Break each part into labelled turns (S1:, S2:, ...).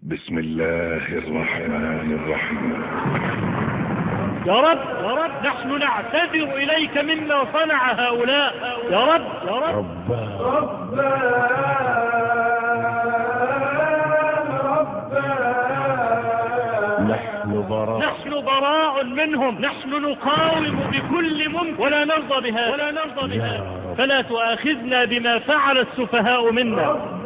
S1: بسم الله الرحمن الرحيم.
S2: يا رب نحن نعتذر إليك مما صنع هؤلاء. يا رب نحن براء منهم. نحن نقاوم بكل ممكن ولا نرضى بها فلا تؤاخذنا بما فعل السفهاء منا.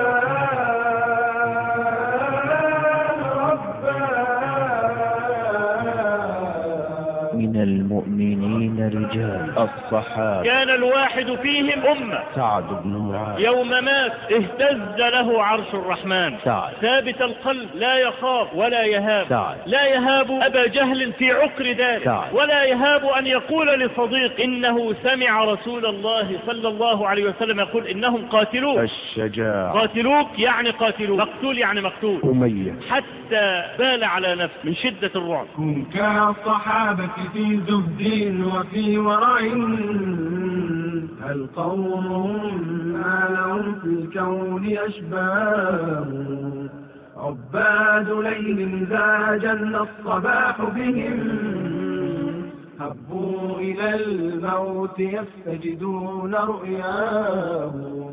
S3: من المؤمنين رجال الصحابة
S2: كان الواحد فيهم أمة.
S3: سعد بن معاذ
S2: يوم مات اهتز له عرش الرحمن.
S3: سعد
S2: ثابت القلب لا يخاف ولا يهاب.
S3: سعد
S2: لا يهاب أبا جهل في عقر داره.
S3: سعد
S2: ولا يهاب أن يقول لصديق إنه سمع رسول الله صلى الله عليه وسلم يقول إنهم قاتلوك.
S3: الشجاع
S2: قاتلوك يعني قاتلوك، مقتول يعني مقتول.
S3: أمية
S2: حتى بال على نفسه من شدة الرعب.
S4: كن كالصحابة في زهد وفي ورع، هل قومهم ما لهم في الكون أشباه، عباد ليل إذا جن الصباح بهم، هبوا إلى الموت يستجدون رؤياه.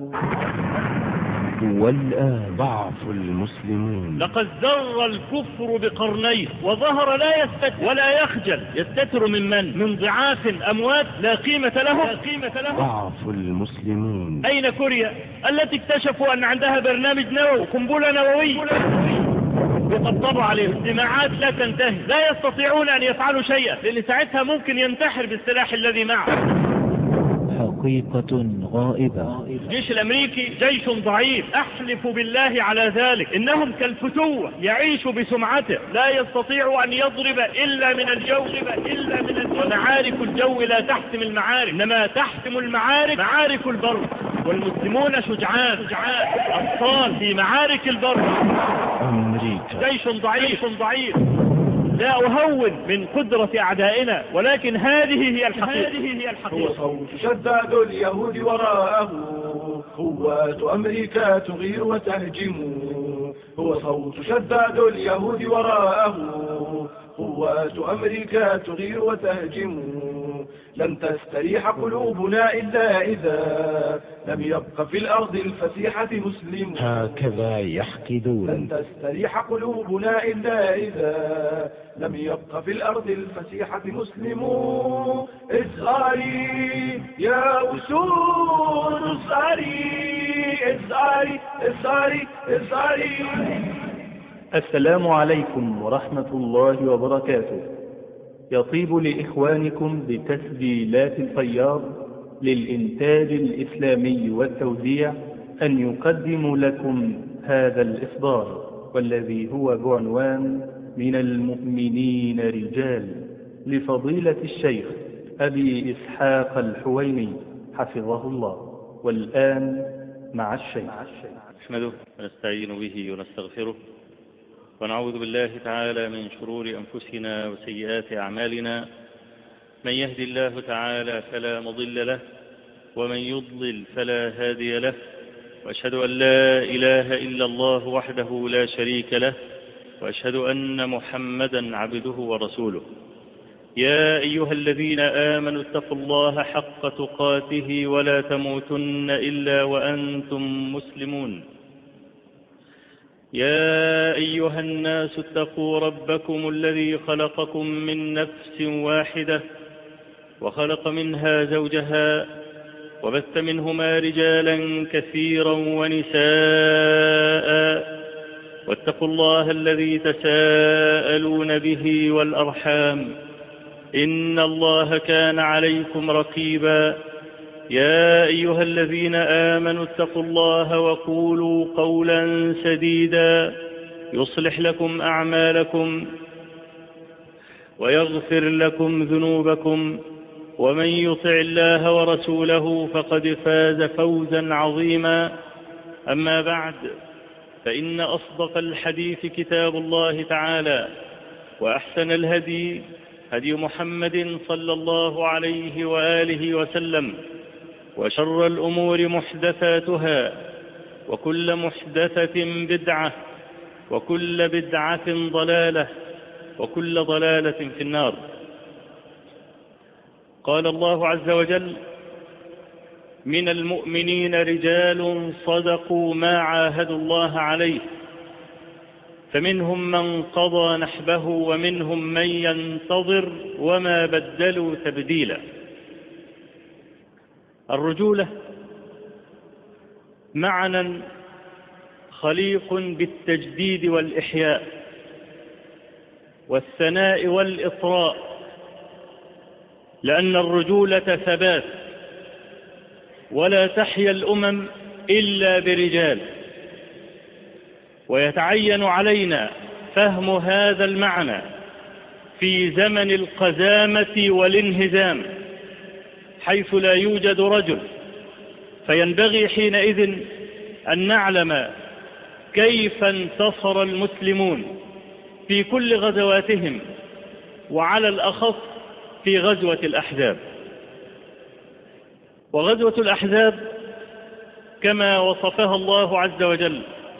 S3: والآن ضعف المسلمون.
S2: لقد زر الكفر بقرنيه وظهر لا يستتر ولا يخجل. يستتر من ضعاف أموات لا قيمة له.
S3: ضعف المسلمين.
S2: أين كوريا التي اكتشفوا أن عندها برنامج نووي قنبلة نووية يطبطبوا عليه؟ اجتماعات لا تنتهي، لا يستطيعون أن يفعلوا شيئا لأن ساعتها ممكن ينتحر بالسلاح الذي معه.
S3: حقيقة غائبة.
S2: الجيش الأمريكي جيش ضعيف، أحلف بالله على ذلك. إنهم كالفتوة يعيش بسمعته، لا يستطيع أن يضرب إلا من الجو. ومعارك الجو لا تحسم المعارك، إنما تحسم المعارك معارك البر. والمسلمون شجعان أبطال في معارك البر.
S3: أمريكا
S2: جيش ضعيف. لا أهون من قدرة أعدائنا، ولكن هذه هي الحقيقة.
S4: هو صوت شداد اليهود وراءه، قوات أمريكا تغير وتهجم. هو صوت شداد اليهود وراءه، قوات أمريكا تغير وتهجم. لن تستريح قلوبنا إلا إذا لم يبق في الأرض الفسيحة مسلم.
S3: هكذا يحقدون.
S4: لن تستريح قلوبنا إلا إذا لم يبق في الأرض الفسيحة مسلم. اسأري يا أسود اسأري.
S5: السلام عليكم ورحمة الله وبركاته. يطيب لإخوانكم بتسجيلات الفياض للإنتاج الإسلامي والتوزيع أن يقدموا لكم هذا الإصدار، والذي هو بعنوان من المؤمنين رجال، لفضيلة الشيخ أبي إسحاق الحويني حفظه الله. والآن مع الشيخ.
S6: نحمده ونستعين به ونستغفره، ونعوذ بالله تعالى من شرور أنفسنا وسيئات أعمالنا. من يهد الله تعالى فلا مضل له، ومن يضلل فلا هادي له. وأشهد أن لا إله إلا الله وحده لا شريك له، وأشهد أن محمدا عبده ورسوله. يا أيها الذين آمنوا اتقوا الله حق تقاته ولا تموتن إلا وأنتم مسلمون. يا أيها الناس اتقوا ربكم الذي خلقكم من نفس واحدة، وخلق منها زوجها، وبث منهما رجالا كثيرا ونساء. واتقوا الله الذي تساءلون به والأرحام، إن الله كان عليكم رقيبا. يا أيها الذين آمنوا اتقوا الله وقولوا قولا سديدا يصلح لكم أعمالكم ويغفر لكم ذنوبكم، ومن يطع الله ورسوله فقد فاز فوزا عظيما. أما بعد، فإن أصدق الحديث كتاب الله تعالى، وأحسن الهدي هدي محمد صلى الله عليه وآله وسلم، وشر الأمور محدثاتها، وكل محدثة بدعة، وكل بدعة ضلالة وكل ضلالة في النار. قال الله عز وجل: من المؤمنين رجال صدقوا ما عاهدوا الله عليه فمنهم من قضى نحبه ومنهم من ينتظر وما بدلوا تبديلا. الرجولة معنى خليق بالتجديد والإحياء والثناء والإطراء، لأن الرجولة ثبات، ولا تحيا الأمم إلا برجال. ويتعين علينا فهم هذا المعنى في زمن القزامة والانهزام، حيث لا يوجد رجل، فينبغي حينئذ أن نعلم كيف انتصر المسلمون في كل غزواتهم، وعلى الأخص في غزوة الأحزاب. وغزوة الأحزاب كما وصفها الله عز وجل: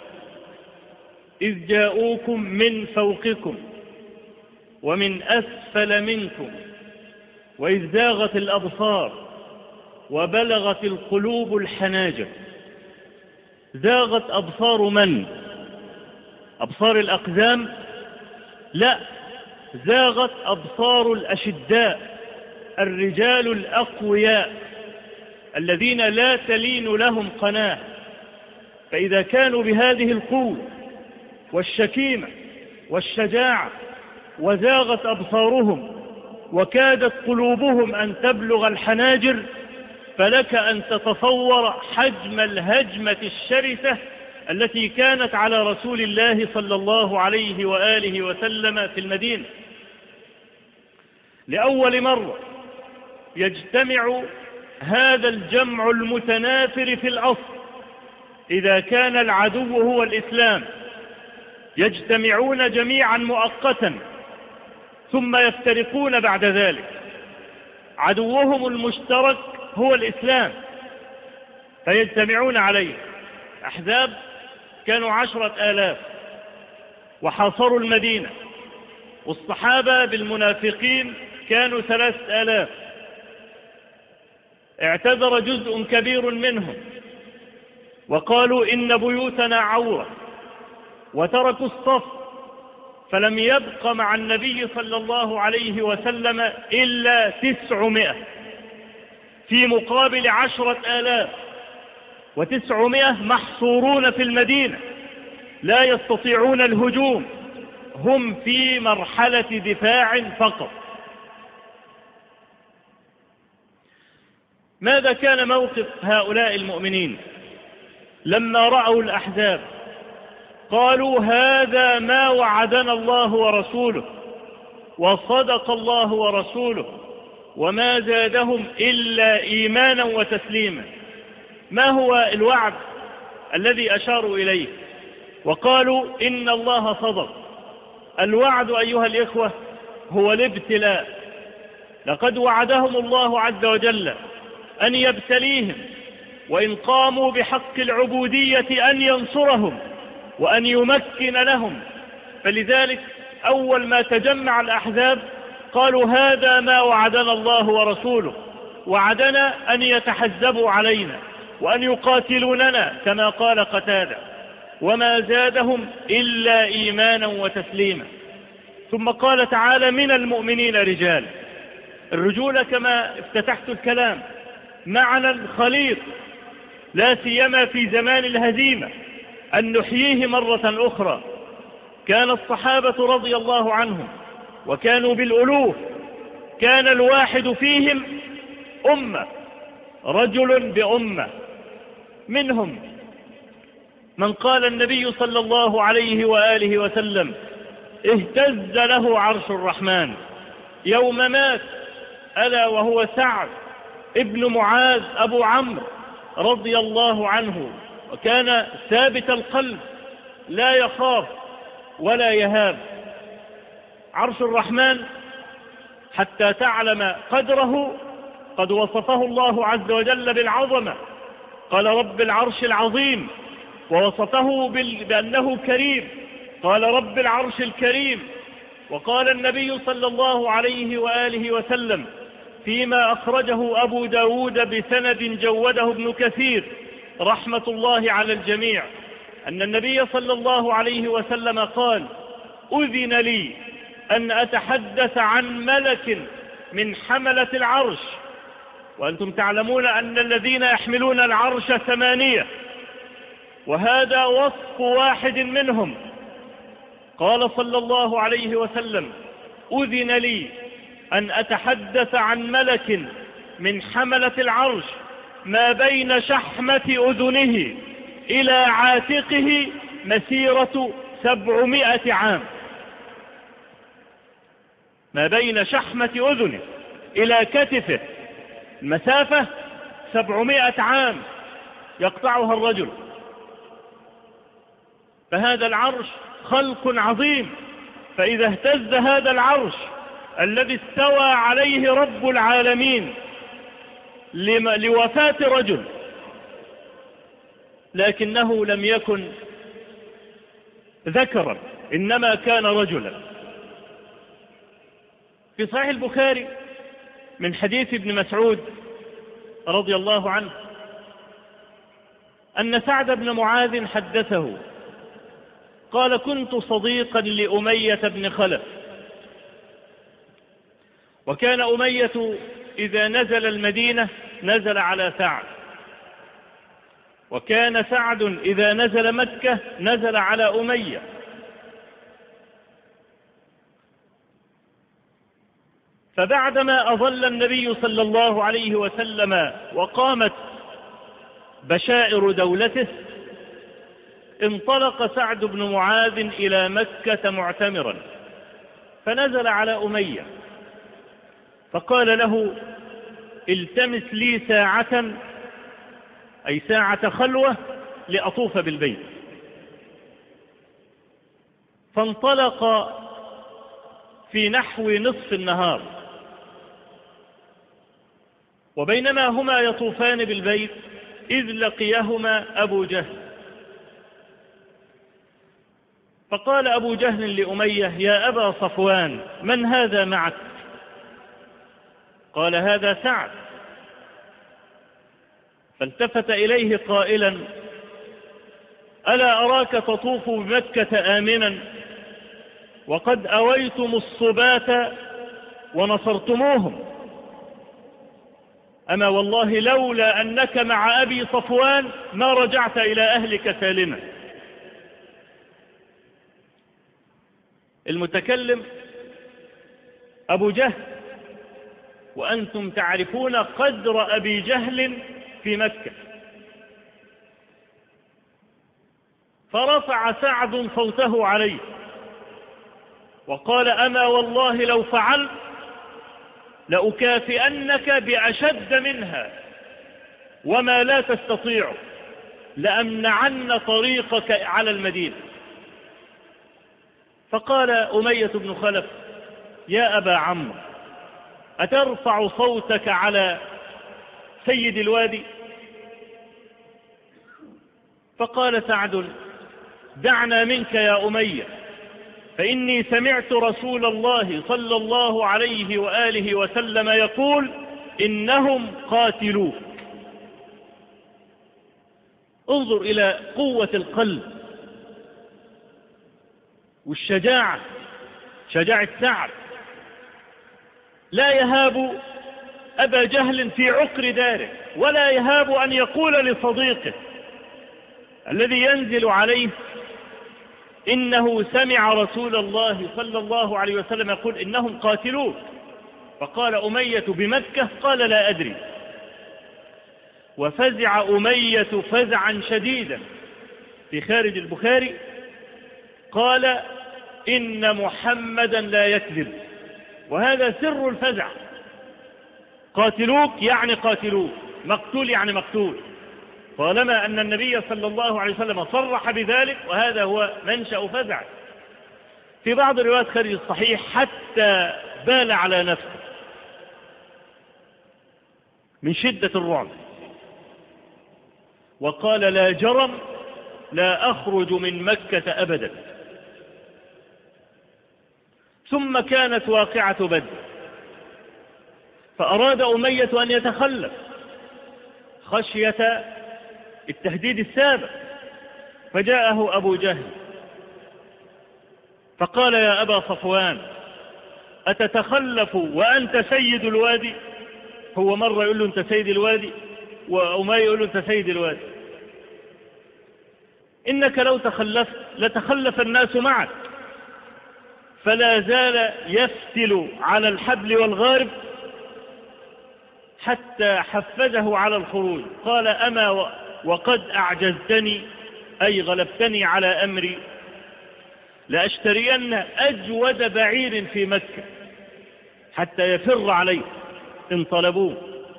S6: إذ جاءوكم من فوقكم ومن أسفل منكم وإذ زاغت الأبصار وبلغت القلوب الحناجر. زاغت أبصار من؟ أبصار الأقزام؟ لا، زاغت أبصار الأشداء، الرجال الأقوياء الذين لا تلين لهم قناة. فإذا كانوا بهذه القوة والشكيمة والشجاعة وزاغت أبصارهم وكادت قلوبهم أن تبلغ الحناجر، فلك أن تتصور حجم الهجمة الشرسة التي كانت على رسول الله صلى الله عليه وآله وسلم في المدينة. لأول مرة يجتمع هذا الجمع المتنافر في الأصل، إذا كان العدو هو الإسلام، يجتمعون جميعا مؤقتا ثم يفترقون بعد ذلك. عدوهم المشترك هو الإسلام فيجتمعون عليه. أحزاب كانوا 10,000 وحاصروا المدينة، والصحابة بالمنافقين كانوا 3,000. اعتذر جزء كبير منهم وقالوا إن بيوتنا عورة، وتركوا الصف، فلم يبق مع النبي صلى الله عليه وسلم إلا 900 في مقابل 10,000، و900 محصورون في المدينة لا يستطيعون الهجوم، هم في مرحلة دفاع فقط. ماذا كان موقف هؤلاء المؤمنين لما رأوا الأحزاب؟ قالوا: هذا ما وعدنا الله ورسوله، وصدق الله ورسوله، وما زادهم إلا إيمانا وتسليما. ما هو الوعد الذي أشاروا إليه؟ وقالوا: إن الله صدق. الوعد أيها الإخوة هو الابتلاء. لقد وعدهم الله عز وجل أن يبتليهم، وإن قاموا بحق العبودية أن ينصرهم وأن يمكن لهم. فلذلك أول ما تجمع الأحزاب قالوا: هذا ما وعدنا الله ورسوله، وعدنا أن يتحزبوا علينا وأن يقاتلوننا كما قال قتادة، وما زادهم إلا إيمانا وتسليما. ثم قال تعالى: من المؤمنين رجال. الرجولة كما افتتحت الكلام معنى خليط، لا سيما في زمان الهزيمة، أن نحييه مرة أخرى. كان الصحابة رضي الله عنهم وكانوا بالألوف، كان الواحد فيهم أمة، رجل بأمة. منهم من قال النبي صلى الله عليه وآله وسلم: اهتز له عرش الرحمن يوم مات، ألا وهو سعد ابن معاذ أبو عمرو رضي الله عنه، وكان ثابت القلب لا يخاف ولا يهاب. عرش الرحمن حتى تعلم قدره قد وصفه الله عز وجل بالعظمة، قال: رب العرش العظيم، ووصفه بأنه كريم،
S2: قال رب العرش الكريم. وقال النبي صلى الله عليه وآله وسلم فيما أخرجه أبو داود بسند جوده ابن كثير رحمة الله على الجميع أن النبي صلى الله عليه وسلم قال: أذن لي أن أتحدث عن ملك من حملة العرش، وأنتم تعلمون أن الذين يحملون العرش 8، وهذا وصف واحد منهم. قال صلى الله عليه وسلم: أذن لي أن أتحدث عن ملك من حملة العرش ما بين شحمة أذنه إلى عاتقه مسيرة 700 عام. ما بين شحمة أذنه إلى كتفه المسافة 700 عام يقطعها الرجل. فهذا العرش خلق عظيم، فإذا اهتز هذا العرش الذي استوى عليه رب العالمين لوفاة رجل، لكنه لم يكن ذكرا، إنما كان رجلا. في صحيح البخاري من حديث ابن مسعود رضي الله عنه أن سعد بن معاذ حدثه قال: كنت صديقا لأمية بن خلف، وكان أمية إذا نزل المدينة نزل على سعد، وكان سعد إذا نزل مكة نزل على أمية. فبعدما أظل النبي صلى الله عليه وسلم وقامت بشائر دولته، انطلق سعد بن معاذ إلى مكة معتمرا، فنزل على أمية فقال له: التمس لي ساعة، أي ساعة خلوة، لأطوف بالبيت. فانطلق في نحو نصف النهار، وبينما هما يطوفان بالبيت إذ لقيهما أبو جهل، فقال أبو جهل لأمية: يا أبا صفوان، من هذا معك؟ قال: هذا سعد. فالتفت إليه قائلا: ألا أراك تطوف بمكة آمنا وقد أويتم الصبات ونصرتموهم؟ أما والله لولا أنك مع أبي صفوان ما رجعت إلى أهلك سالما. المتكلم أبو جهل، وأنتم تعرفون قدر أبي جهل في مكة. فرفع سعد صوته عليه وقال: أما والله لو فعلت لأكافئنك بأشد منها، وما لا تستطيع، لأمنعن طريقك على المدينة. فقال أمية بن خلف: يا أبا عمرو، أترفع صوتك على سيد الوادي؟ فقال سعد: دعنا منك يا أمية، فإني سمعت رسول الله صلى الله عليه وآله وسلم يقول: إنهم قاتلوك. انظر إلى قوة القلب والشجاعة، شجاعة سعد، لا يهاب أبا جهل في عقر داره، ولا يهاب أن يقول لصديقه الذي ينزل عليه إنه سمع رسول الله صلى الله عليه وسلم يقول: إنهم قاتلوك. فقال أمية: بمكة؟ قال: لا أدري. وفزع أمية فزعا شديدا. في خارج البخاري قال: إن محمدا لا يكذب. وهذا سر الفزع. قاتلوك يعني قاتلوك، مقتول يعني مقتول، طالما أن النبي صلى الله عليه وسلم صرح بذلك، وهذا هو منشأ فزع. في بعض الروايات خارج الصحيح حتى بال على نفسه من شدة الرعب، وقال: لا جرم لا أخرج من مكة أبدا. ثم كانت واقعة بدر، فأراد أمية أن يتخلف خشية التهديد السابق، فجاءه أبو جهل فقال يا أبا صفوان أتتخلف وأنت سيد الوادي؟ هو مرة يقول له أنت سيد الوادي، وأمية يقول له أنت سيد الوادي. إنك لو تخلفت لتخلف الناس معك. فلا زال يفتل على الحبل والغارب حتى حفزه على الخروج. قال أما وقد أعجزتني أي غلبتني على أمري لأشترين أجود بعير في مكة حتى يفر عليه إن طلبوه.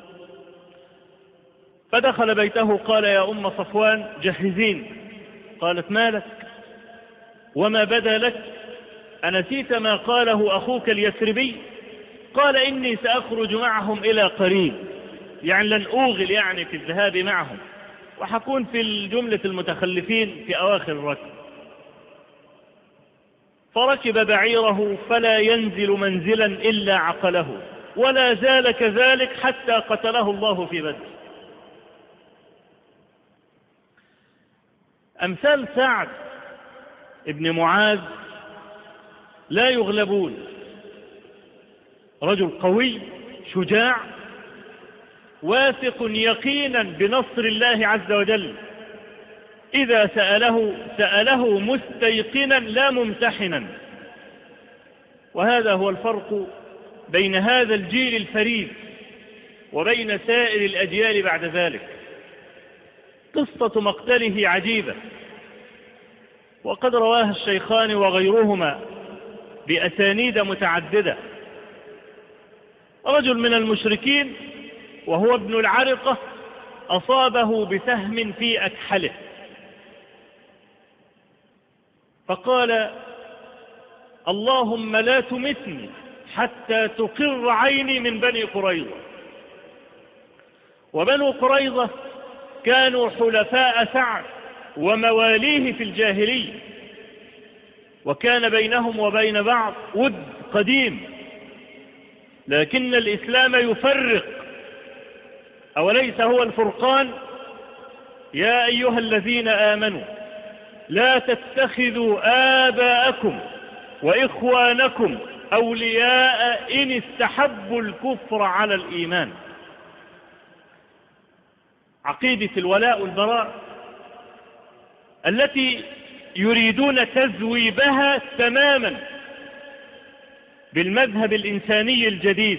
S2: فدخل بيته قال يا أم صفوان جهزين. قالت ما لك وما بدا لك؟ أنسيت ما قاله أخوك اليثربي؟ قال إني سأخرج معهم إلى قريب، يعني لن أوغل يعني في الذهاب معهم، وحكون في الجملة المتخلفين في أواخر الركب. فركب بعيره فلا ينزل منزلا إلا عقله، ولا زال كذلك حتى قتله الله في بدر. أمثال سعد ابن معاذ لا يغلبون، رجل قوي شجاع واثق يقينا بنصر الله عز وجل، إذا سأله مستيقنا لا ممتحنا. وهذا هو الفرق بين هذا الجيل الفريد وبين سائر الأجيال بعد ذلك. قصة مقتله عجيبة، وقد رواها الشيخان وغيرهما بأسانيد متعددة. رجل من المشركين وهو ابن العرقة أصابه بسهم في أكحله، فقال اللهم لا تمتني حتى تقر عيني من بني قريظة. وبنو قريظة كانوا حلفاء سعد ومواليه في الجاهلية، وكان بينهم وبين بعض ود قديم، لكن الإسلام يفرق. أوليس هو الفرقان؟ يا أيها الذين آمنوا لا تتخذوا آباءكم وإخوانكم أولياء إن استحبوا الكفر على الإيمان. عقيدة الولاء والبراء التي يريدون تذويبها تماما بالمذهب الإنساني الجديد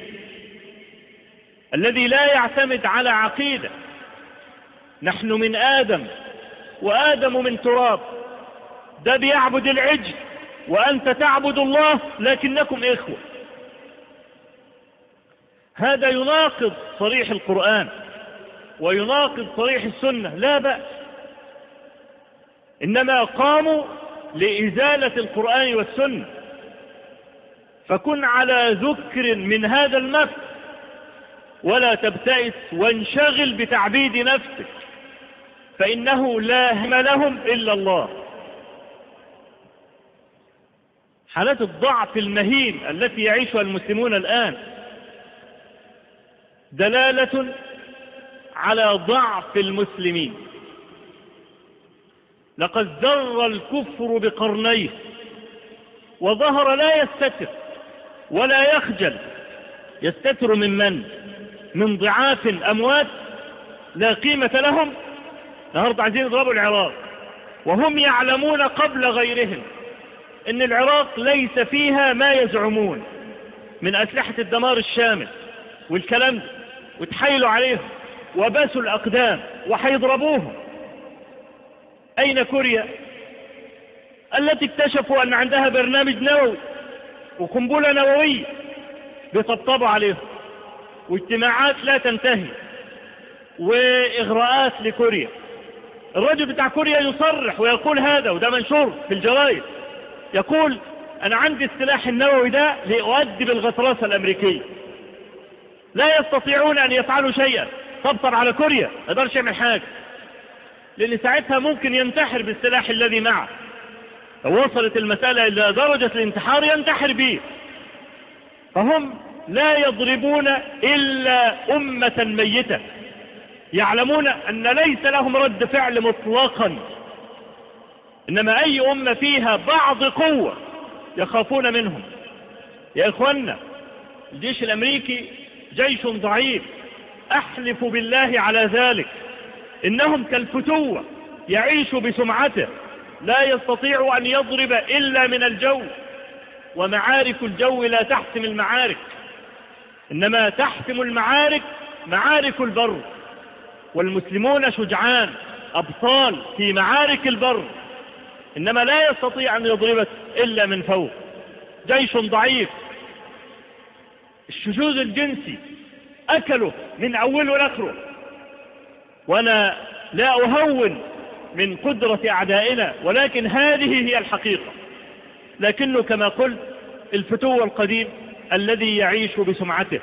S2: الذي لا يعتمد على عقيدة. نحن من آدم وآدم من تراب، ده بيعبد العجل وأنت تعبد الله لكنكم إخوة. هذا يناقض صريح القرآن ويناقض صريح السنة، لا بأس، إنما قاموا لإزالة القرآن والسنة. فكن على ذكر من هذا النفس ولا تبتئس وانشغل بتعبيد نفسك، فإنه لا هم لهم إلا الله. حالات الضعف المهين التي يعيشها المسلمون الآن دلالة على ضعف المسلمين. لقد ذر الكفر بقرنيه وظهر لا يستتر ولا يخجل. يستتر من ضعاف أموات لا قيمة لهم. النهارده عايزين يضربوا العراق وهم يعلمون قبل غيرهم ان العراق ليس فيها ما يزعمون من أسلحة الدمار الشامل والكلام ده، وتحايلوا عليهم وباسوا الأقدام وحيضربوهم. أين كوريا التي اكتشفوا أن عندها برنامج نووي وقنبلة نووية؟ بيطبطبوا عليهم، واجتماعات لا تنتهي وإغراءات لكوريا. الرجل بتاع كوريا يصرح ويقول هذا، وده منشور في الجرائد، يقول أنا عندي السلاح النووي ده لأؤدب الغطرسة الأمريكية، لا يستطيعون أن يفعلوا شيئا. طبطب على كوريا، ما يقدرش يعمل حاجة، لأن ساعتها ممكن ينتحر بالسلاح الذي معه. لو وصلت المسألة إلى درجة الانتحار ينتحر به. فهم لا يضربون إلا أمة ميتة، يعلمون أن ليس لهم رد فعل مطلقا، إنما أي أمة فيها بعض قوة يخافون منهم. يا إخوانا، الجيش الأمريكي جيش ضعيف، أحلف بالله على ذلك، إنهم كالفتوة يعيش بسمعته، لا يستطيع أن يضرب إلا من الجو، ومعارك الجو لا تحسم المعارك، إنما تحسم المعارك معارك البر، والمسلمون شجعان أبطال في معارك البر، إنما لا يستطيع أن يضربك إلا من فوق. جيش ضعيف، الشذوذ الجنسي أكله من أوله لآخره. وأنا لا أهون من قدرة أعدائنا، ولكن هذه هي الحقيقة. لكنه كما قلت الفتوة القديم الذي يعيش بسمعته،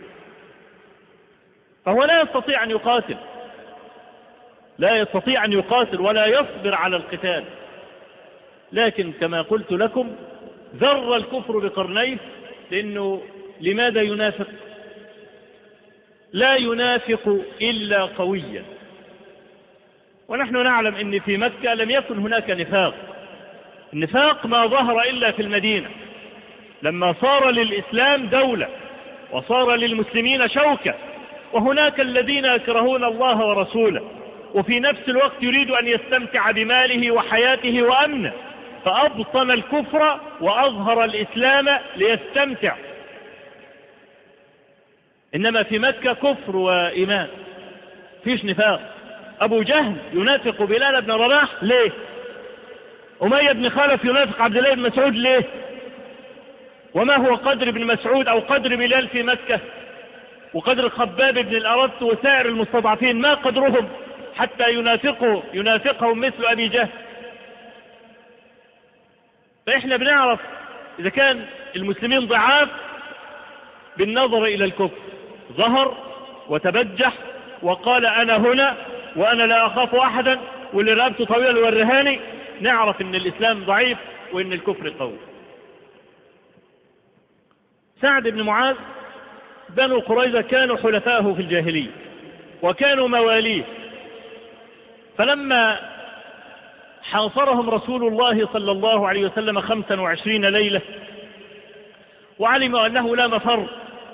S2: فهو لا يستطيع أن يقاتل، لا يستطيع أن يقاتل ولا يصبر على القتال. لكن كما قلت لكم ذر الكفر بقرنيه، لأنه لماذا ينافق؟ لا ينافق إلا قويا. ونحن نعلم أن في مكة لم يكن هناك نفاق، النفاق ما ظهر إلا في المدينة لما صار للإسلام دولة وصار للمسلمين شوكة، وهناك الذين يكرهون الله ورسوله، وفي نفس الوقت يريد أن يستمتع بماله وحياته وأمنه، فأبطن الكفر وأظهر الإسلام ليستمتع. إنما في مكة كفر وإيمان، فيش نفاق. أبو جهل ينافق بلال بن رباح ليه؟ أمية بن خلف ينافق عبد الله بن مسعود ليه؟ وما هو قدر ابن مسعود أو قدر بلال في مكة وقدر خباب بن الأرت وسائر المستضعفين؟ ما قدرهم حتى ينافقهم مثل أبي جهل؟ فإحنا بنعرف إذا كان المسلمين ضعاف بالنظر إلى الكفر، ظهر وتبجح وقال أنا هنا وأنا لا أخاف أحدا واللي رقبته طويلة والرهاني، نعرف أن الإسلام ضعيف وأن الكفر قوي. سعد بن معاذ بنو قريظة كانوا حلفاءه في الجاهلية وكانوا مواليه، فلما حاصرهم رسول الله صلى الله عليه وسلم 25 ليلة وعلموا أنه لا مفر،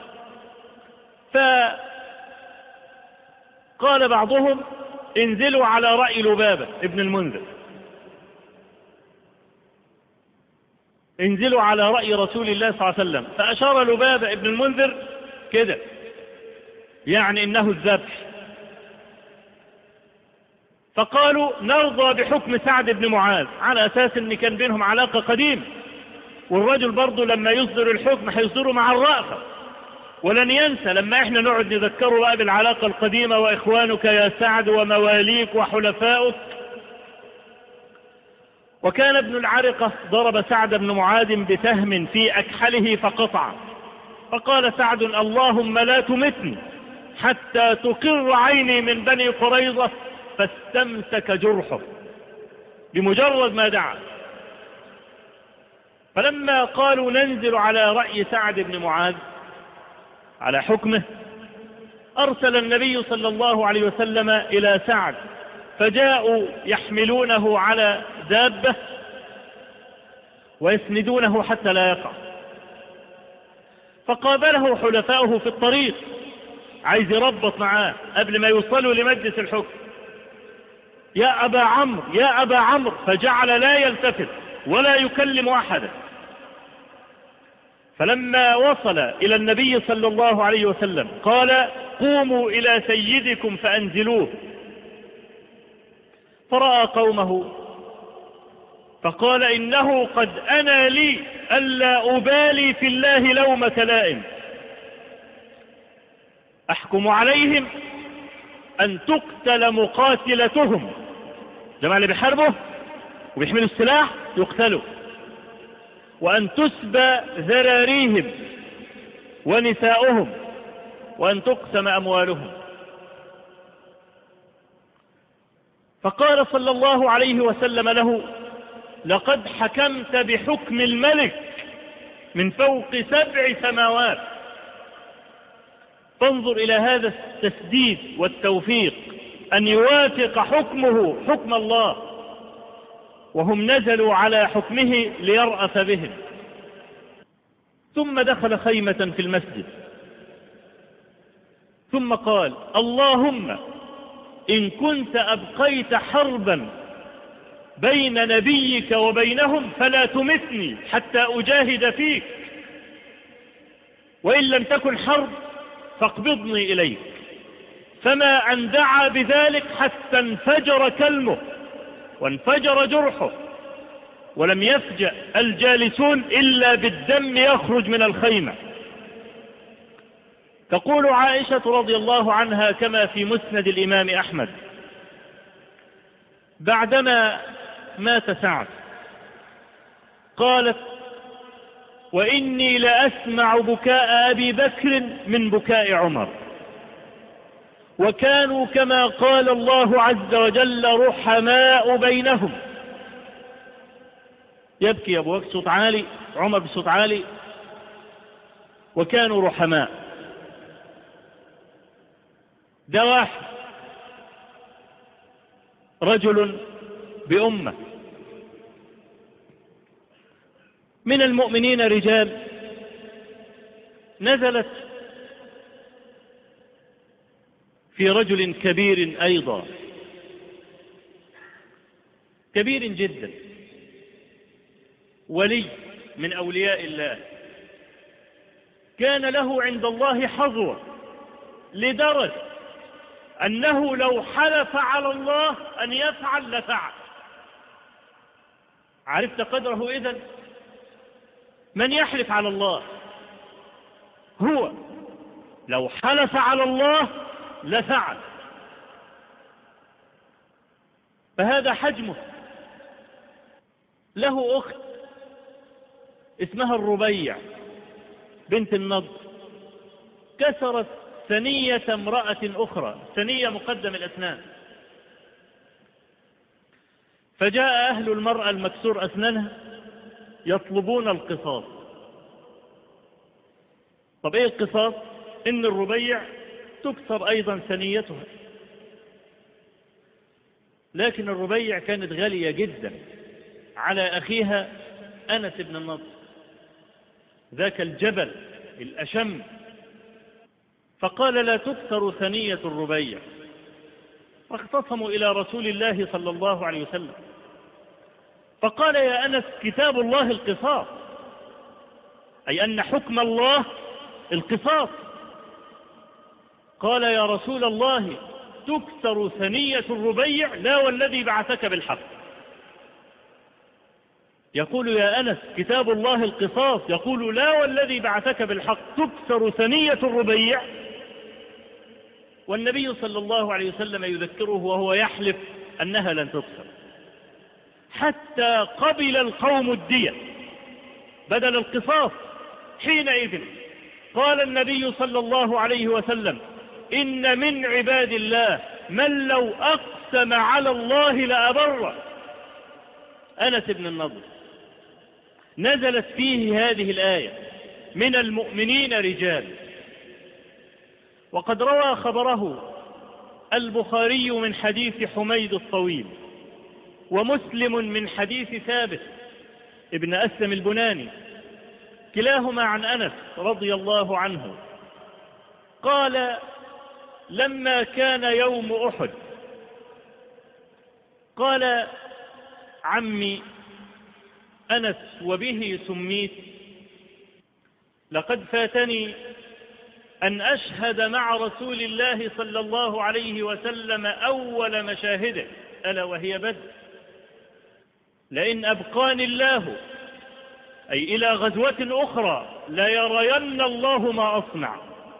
S2: فقال بعضهم انزلوا على رأي لبابة ابن المنذر، انزلوا على رأي رسول الله صلى الله عليه وسلم، فأشار لبابة ابن المنذر كده يعني إنه الذبح، فقالوا نرضى بحكم سعد بن معاذ على أساس أن كان بينهم علاقة قديمة، والرجل برضو لما يصدر الحكم هيصدره مع الرأفة، ولن ينسى لما احنا نقعد نذكره بقى بالعلاقة القديمة وإخوانك يا سعد ومواليك وحلفاؤك. وكان ابن العرقة ضرب سعد بن معاذ بسهم في أكحله فقطع، فقال سعد اللهم لا تمتني حتى تقر عيني من بني قريظة، فاستمسك جرحه بمجرد ما دعا. فلما قالوا ننزل على رأي سعد بن معاذ على حكمه، أرسل النبي صلى الله عليه وسلم إلى سعد، فجاءوا يحملونه على دابة ويسندونه حتى لا يقع، فقابله حلفاؤه في الطريق عايز يربط معاه قبل ما يوصلوا لمجلس الحكم، يا أبا عمرو يا أبا عمرو، فجعل لا يلتفت ولا يكلم أحدا. فلما وصل إلى النبي صلى الله عليه وسلم قال قوموا إلى سيدكم فأنزلوه، فرأى قومه فقال إنه قد أنا لي ألا أبالي في الله لومة لائم، أحكم عليهم أن تقتل مقاتلتهم، جماعة اللي بيحاربوا وبيحملوا السلاح يقتلوا، وأن تسبى ذراريهم ونساؤهم، وأن تقسم أموالهم. فقال صلى الله عليه وسلم له لقد حكمت بحكم الملك من فوق 7 سماوات. فانظر إلى هذا التسديد والتوفيق، أن يوافق حكمه حكم الله، وهم نزلوا على حكمه ليرأف بهم. ثم دخل خيمة في المسجد، ثم قال: اللهم إن كنت أبقيت حربا بين نبيك وبينهم فلا تمتني حتى أجاهد فيك، وإن لم تكن حرب فاقبضني إليك. فما أن دعا بذلك حتى انفجر كلمه وانفجر جرحه، ولم يفجأ الجالسون إلا بالدم يخرج من الخيمة. تقول عائشة رضي الله عنها كما في مسند الإمام أحمد: بعدما مات سعد قالت: وإني لأسمع بكاء أبي بكر من بكاء عمر، وكانوا كما قال الله عز وجل رحماء بينهم. يبكي أبو بكر بصوت عالي، عمر بصوت عالي، وكانوا رحماء. ده واحد رجل بأمة. من المؤمنين رجال نزلت في رجل كبير أيضا، كبير جدا، ولي من أولياء الله، كان له عند الله حظوة لدرجة أنه لو حلف على الله أن يفعل لفعل. عرفت قدره إذن؟ من يحلف على الله؟ هو لو حلف على الله لفعل. فهذا حجمه. له أخت اسمها الربيع بنت النضر، كسرت ثنية امرأة أخرى، ثنية مقدم الأسنان، فجاء أهل المرأة المكسور أسنانها يطلبون القصاص. طب إيه القصاص؟ إن الربيع تكسر أيضا ثنيتها، لكن الربيع كانت غالية جدا على أخيها أنس بن النضر، ذاك الجبل الأشم، فقال: لا تكسر ثنية الربيع. فاختصموا إلى رسول الله صلى الله عليه وسلم، فقال: يا أنس كتاب الله القصاص، أي أن حكم الله القصاص. قال: يا رسول الله تكسر ثنية الربيع؟ لا والذي بعثك بالحق. يقول: يا أنس كتاب الله القصاص، يقول: لا والذي بعثك بالحق تكسر ثنية الربيع. والنبي صلى الله عليه وسلم يذكره وهو يحلف أنها لن تكسر، حتى قبل القوم الدية بدل القصاص. حينئذ قال النبي صلى الله عليه وسلم: إن من عباد الله من لو أقسم على الله لأبره. أنس بن النضر نزلت فيه هذه الآية: من المؤمنين رجال. وقد روى خبره البخاري من حديث حميد الطويل، ومسلم من حديث ثابت ابن أسلم البناني، كلاهما عن أنس رضي الله عنه قال: لما كان يوم أحد قال عمي أنس وبه سميت: لقد فاتني أن أشهد مع رسول الله صلى الله عليه وسلم أول مشاهده، ألا وهي بدر. لئن أبقاني الله أي إلى غزوة أخرى ليرين الله ما أصنع.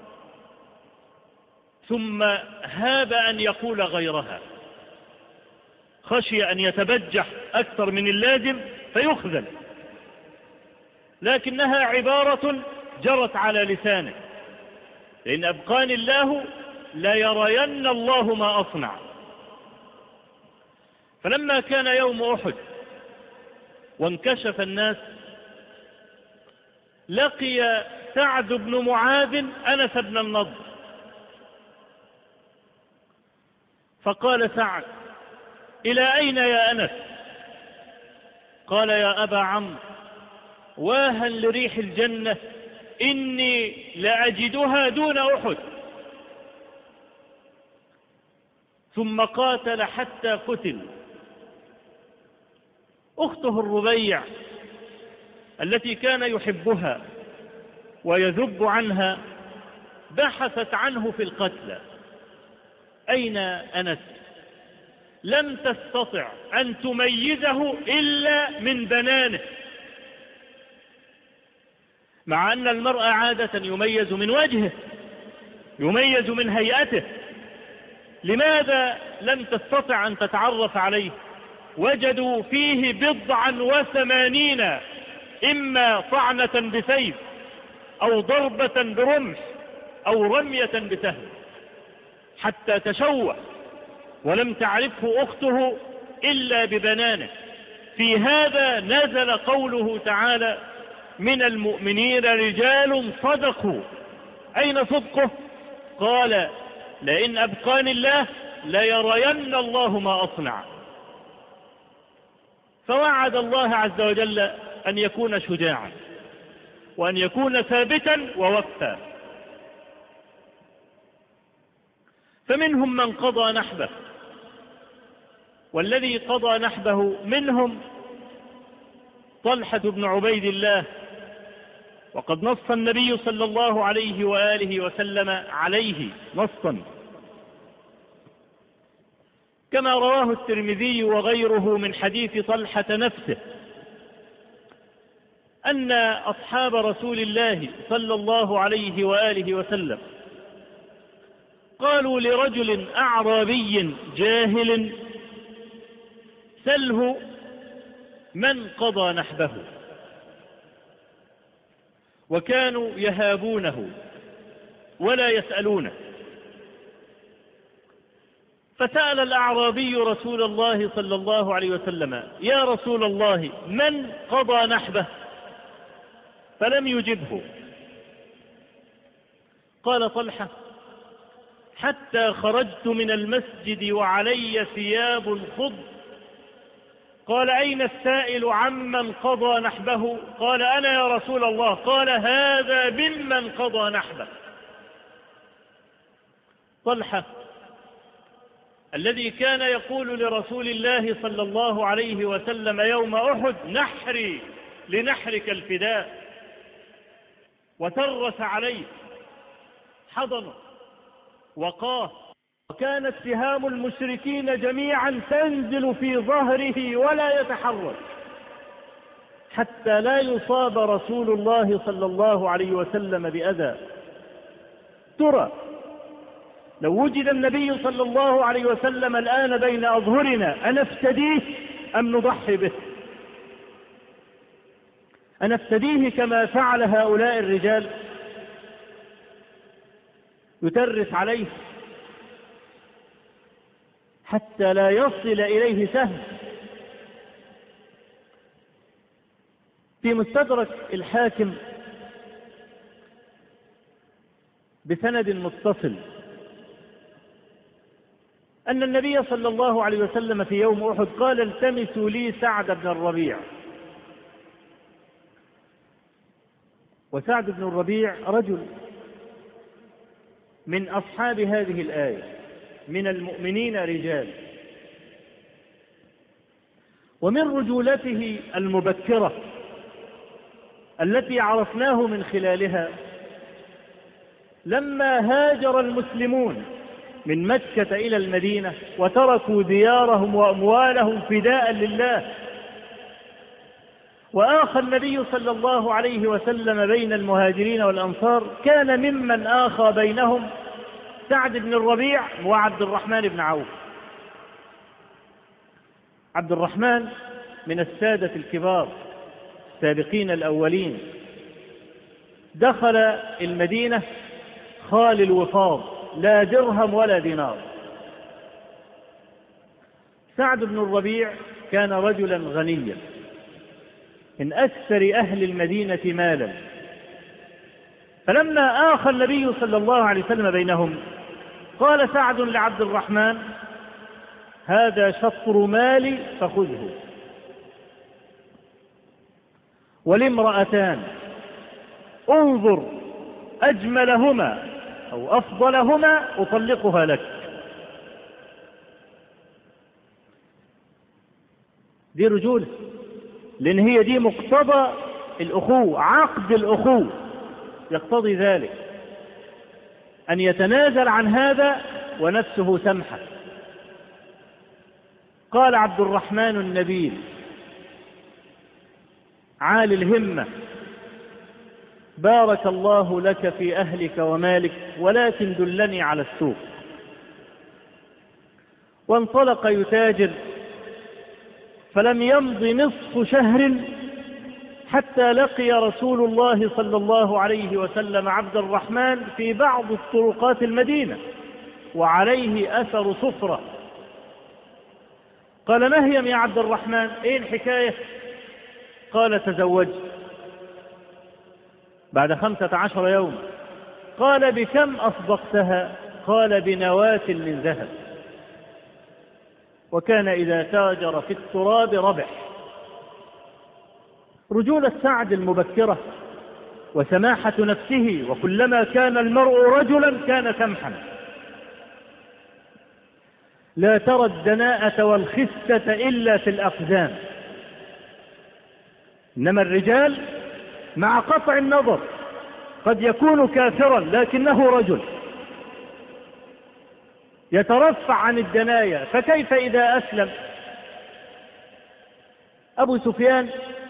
S2: ثم هاب أن يقول غيرها، خشي أن يتبجح أكثر من اللازم فيخذل، لكنها عبارة جرت على لسانه: لأن أبقاني الله ليرين الله ما أصنع. فلما كان يوم أحد وانكشف الناس لقي سعد بن معاذ أنس بن النضر، فقال سعد: إلى أين يا أنس؟ قال: يا أبا عمرو، واها لريح الجنة، إني لأجدها دون أحد. ثم قاتل حتى قتل. أخته الربيع التي كان يحبها ويذب عنها بحثت عنه في القتلى: أين أنس؟ لم تستطع أن تميزه إلا من بنانه، مع أن المرء عادة يميز من وجهه، يميز من هيئته. لماذا لم تستطع أن تتعرف عليه؟ وجدوا فيه 89 إما طعنة بسيف أو ضربة برمح أو رمية بسهم، حتى تشوه، ولم تعرفه أخته إلا ببنانه. في هذا نزل قوله تعالى: من المؤمنين رجال صدقوا. أين صدقه؟ قال: لئن أبقاني الله ليرين الله ما أصنع. فوعد الله عز وجل أن يكون شجاعا وأن يكون ثابتا ووفا. فمنهم من قضى نحبه، والذي قضى نحبه منهم طلحة بن عبيد الله، وقد نص النبي صلى الله عليه وآله وسلم عليه نصا، كما رواه الترمذي وغيره من حديث طلحة نفسه، أن أصحاب رسول الله صلى الله عليه وآله وسلم قالوا لرجل أعرابي جاهل: سله من قضى نحبه. وكانوا يهابونه ولا يسألونه. فسأل الأعرابي رسول الله صلى الله عليه وسلم: يا رسول الله، من قضى نحبه؟ فلم يجبه. قال طلحة: حتى خرجت من المسجد وعلي ثياب خضر. قال: أين السائل عمن قضى نحبه؟ قال: أنا يا رسول الله. قال: هذا ممن قضى نحبه. طلحة الذي كان يقول لرسول الله صلى الله عليه وسلم يوم أحد: نحري لنحرك الفداء، وترس عليه، حضنه وقاه، وكانت سهام المشركين جميعا تنزل في ظهره ولا يتحرك حتى لا يصاب رسول الله صلى الله عليه وسلم بأذى. ترى لو وجد النبي صلى الله عليه وسلم الآن بين أظهرنا أنفتديه أم نضحي به؟ أنفتديه كما فعل هؤلاء الرجال؟ يترس عليه حتى لا يصل إليه سهم. في مستدرك الحاكم بسند متصل أن النبي صلى الله عليه وسلم في يوم أحد قال: التمسوا لي سعد بن الربيع. وسعد بن الربيع رجل من أصحاب هذه الآية: من المؤمنين رجال. ومن رجولته المبكرة التي عرفناه من خلالها لما هاجر المسلمون من مكة إلى المدينة وتركوا ديارهم وأموالهم فداء لله، وآخى النبي صلى الله عليه وسلم بين المهاجرين والأنصار، كان ممن آخى بينهم سعد بن الربيع وعبد الرحمن بن عوف. عبد الرحمن من السادة الكبار السابقين الأولين، دخل المدينة خال الوفاض، لا درهم ولا دينار. سعد بن الربيع كان رجلا غنيا
S7: من أكثر أهل المدينة مالا. فلما آخى النبي صلى الله عليه وسلم بينهم قال سعد لعبد الرحمن: هذا شطر مالي فخذه، والامرأتان انظر أجملهما أو أفضلهما أطلقها لك. دي رجولة، لأن هي دي مقتضى الأخوة، عقد الأخوة يقتضي ذلك، أن يتنازل عن هذا ونفسه سمحة. قال عبد الرحمن النبيل عالي الهمة: بارك الله لك في أهلك ومالك، ولكن دلني على السوق. وانطلق يتاجر، فلم يمض نصف شهر حتى لقي رسول الله صلى الله عليه وسلم عبد الرحمن في بعض طرقات المدينة وعليه أثر صفرة. قال: مهيم يا عبد الرحمن، ايه الحكاية؟ قال: تزوجت بعد 15 يوم. قال: بكم أصدقتها؟ قال: بنواة من ذهب. وكان إذا تاجر في التراب ربح. رجولة سعد المبكرة وسماحة نفسه، وكلما كان المرء رجلا كان سمحا. لا ترى الدناءة والخسة إلا في الأقدام، إنما الرجال مع قطع النظر قد يكون كافرا لكنه رجل يترفع عن الدنايا، فكيف إذا أسلم؟ أبو سفيان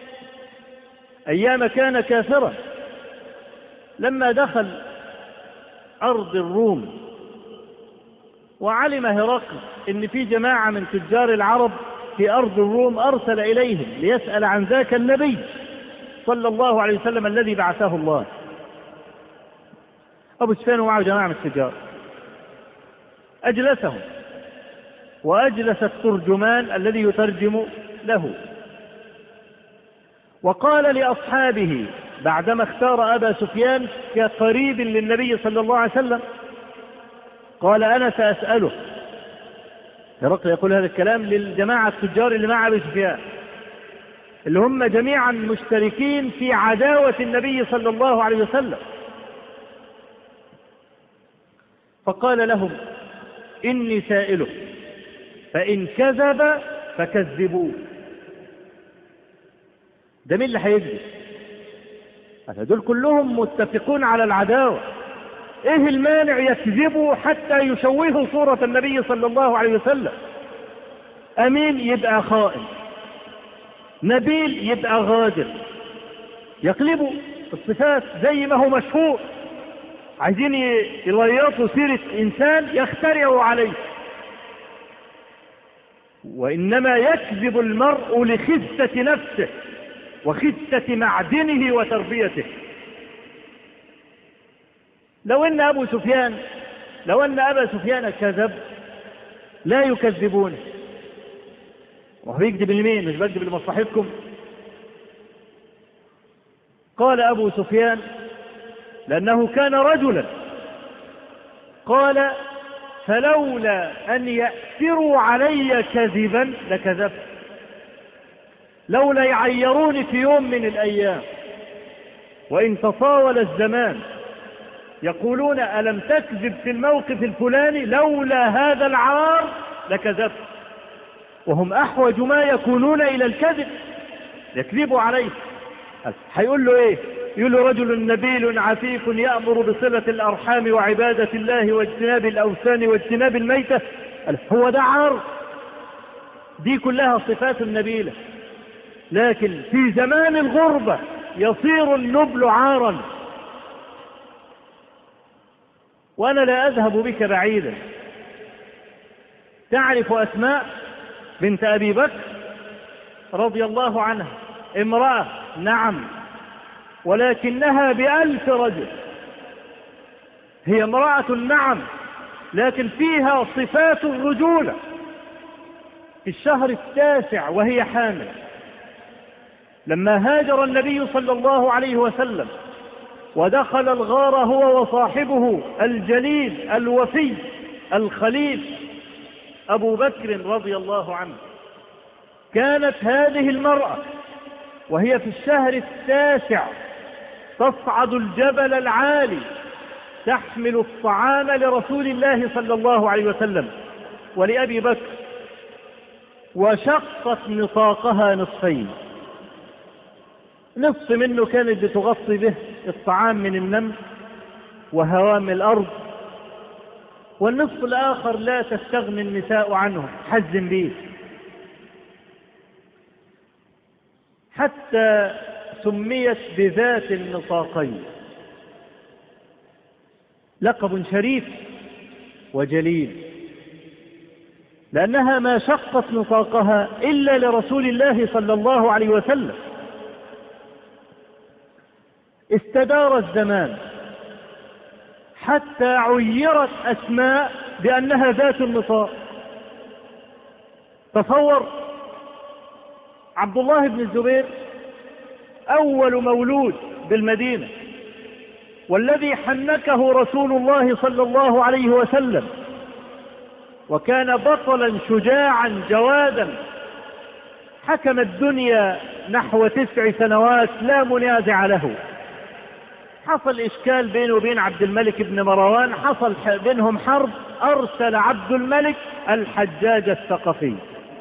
S7: أيام كان كافرا، لما دخل أرض الروم وعلم هرقل إن في جماعة من تجار العرب في أرض الروم، أرسل إليهم ليسأل عن ذاك النبي صلى الله عليه وسلم الذي بعثه الله. أبو سفيان ومعه جماعة من التجار، أجلسهم وأجلس الترجمان الذي يترجم له، وقال لأصحابه بعدما اختار أبا سفيان كقريب للنبي صلى الله عليه وسلم، قال: أنا سأسأله. هرقل يقول هذا الكلام للجماعة التجار اللي مع أبي سفيان، اللي هم جميعا مشتركين في عداوة النبي صلى الله عليه وسلم. فقال لهم: إني سائله، فإن كذب فكذبوه. ده مين اللي هيكذب؟ دول كلهم متفقون على العداوة، ايه المانع يكذبوا حتى يشوهوا صورة النبي صلى الله عليه وسلم؟ أمين يبقى خائن، نبيل يبقى غادر، يقلبوا الصفات زي ما هو مشهور. عايزين يليطوا سيرة إنسان يخترعوا عليه. وإنما يكذب المرء لخسة نفسه وخسة معدنه وتربيته. لو أن أبا سفيان كذب لا يكذبونه، وهو يكذب لمين؟ مش بكذب لمصلحتكم. قال أبو سفيان لأنه كان رجلا، قال: فلولا أن يأثروا علي كذبا لكذبت، لولا يعيروني في يوم من الأيام وإن تطاول الزمان يقولون ألم تكذب في الموقف الفلاني، لولا هذا العار لكذبت. وهم أحوج ما يكونون إلى الكذب، يكذبوا عليه. هيقول له إيه؟ يقول له: رجل نبيل عفيف يأمر بصلة الأرحام وعبادة الله واجتناب الأوثان واجتناب الميتة. هو ده عار؟ دي كلها صفات النبيلة. لكن في زمان الغربة يصير النبل عارا. وأنا لا أذهب بك بعيدا. تعرف أسماء بنت أبي بكر رضي الله عنها؟ امرأة نعم، ولكنها ب1000 رجل. هي امرأة نعم، لكن فيها صفات الرجولة. في الشهر 9 وهي حامل لما هاجر النبي صلى الله عليه وسلم ودخل الغار هو وصاحبه الجليل الوفي الخليل أبو بكر رضي الله عنه، كانت هذه المرأة وهي في الشهر التاسع تصعد الجبل العالي تحمل الطعام لرسول الله صلى الله عليه وسلم ولأبي بكر، وشقت نطاقها نصفين، نصف منه كانت بتغطي به الطعام من النمل وهوام الأرض، والنصف الآخر لا تستغني النساء عنه حزن به، حتى سميت بذات النطاقين، لقب شريف وجليل، لأنها ما شقت نطاقها إلا لرسول الله صلى الله عليه وسلم. استدار الزمان حتى عيرت أسماء بأنها ذات النطاق. تصور عبد الله بن الزبير أول مولود بالمدينة، والذي حنكه رسول الله صلى الله عليه وسلم، وكان بطلا شجاعا جوادا، حكم الدنيا نحو 9 سنوات لا منازع له. حصل إشكال بينه وبين عبد الملك بن مروان، حصل بينهم حرب، أرسل عبد الملك الحجاج الثقفي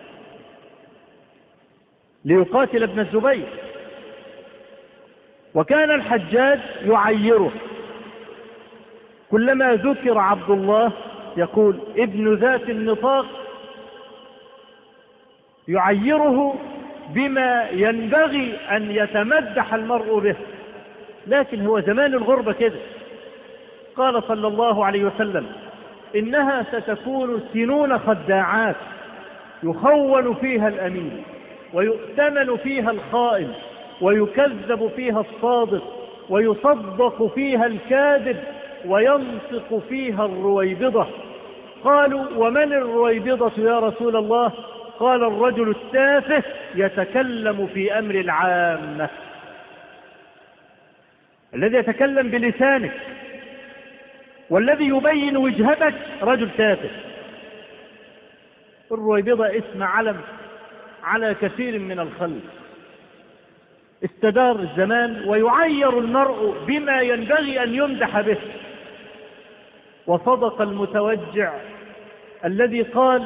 S7: ليقاتل ابن الزبير، وكان الحجاج يعيره، كلما ذكر عبد الله يقول ابن ذات النطاق، يعيره بما ينبغي أن يتمدح المرء به، لكن هو زمان الغربة كده. قال صلى الله عليه وسلم إنها ستكون سنون خداعات، يخون فيها الأمين ويؤتمن فيها الخائن ويكذب فيها الصادق ويصدق فيها الكاذب وينطق فيها الرويبضة. قالوا ومن الرويبضة يا رسول الله؟ قال الرجل التافه يتكلم في أمر العامة، الذي يتكلم بلسانك والذي يبين وجهتك رجل تافه. الرويبضة اسم علم على كثير من الخلق. استدار الزمان ويعير المرء بما ينبغي أن يمدح به. وصدق المتوجع الذي قال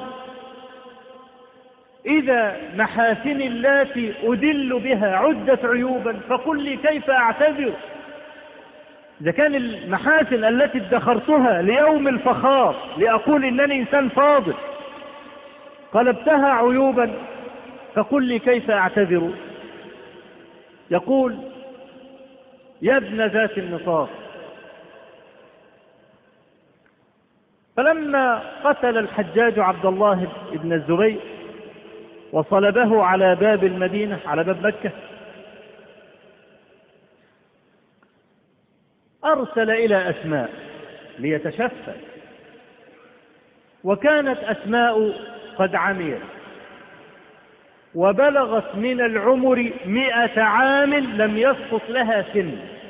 S7: إذا محاسن اللاتي أدل بها عدت عيوبا فقل لي كيف أعتذر. إذا كان المحاسن التي ادخرتها ليوم الفخار لأقول إنني إنسان فاضل قلبتها عيوبا فقل لي كيف أعتذر. يقول يا ابن ذات النطاق. فلما قتل الحجاج عبد الله بن الزبير وصلبه على باب المدينة، على باب مكة، أرسل إلى أسماء ليتشفى، وكانت أسماء قد عميت وبلغت من العمر 100 عام لم يسقط لها سن.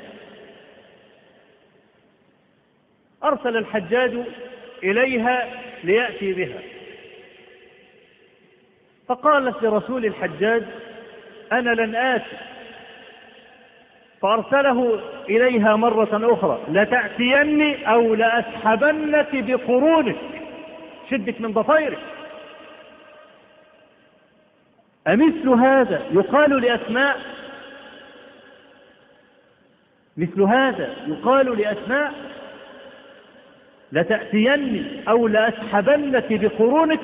S7: أرسل الحجاج إليها ليأتي بها، فقالت لرسول الحجاج أنا لن آتي، فأرسله إليها مرة أخرى لتأتيني أو لأسحبنك بقرونك، شدك من ضفيرك. أمثل هذا يقال لأسماء؟ مثل هذا يقال لأسماء؟ لتأتيني أو لأسحبنك بقرونك،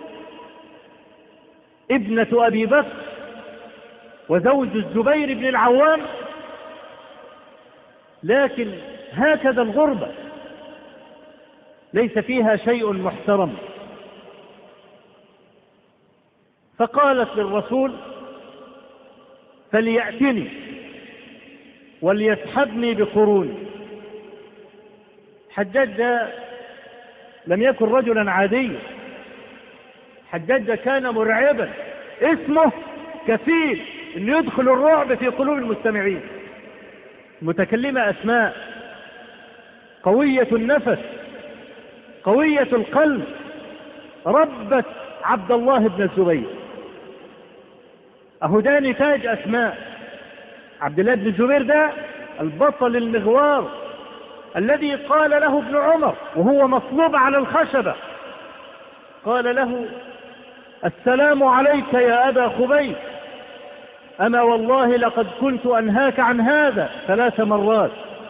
S7: ابنة أبي بكر وزوج الزبير بن العوام. لكن هكذا الغربة ليس فيها شيء محترم. فقالت للرسول فليأتني وليسحبني بقروني. حجاج لم يكن رجلا عاديا، حجاج كان مرعبا، اسمه كثير أن يدخل الرعب في قلوب المستمعين. متكلمة أسماء قوية النفس قوية القلب، ربت عبد الله بن الزبير. أهو ده نتاج أسماء. عبد الله بن الزبير ده البطل المغوار الذي قال له ابن عمر وهو مصلوب على الخشبة، قال له: السلام عليك يا أبا خبيب، أما والله لقد كنت أنهاك عن هذا 3 مرات،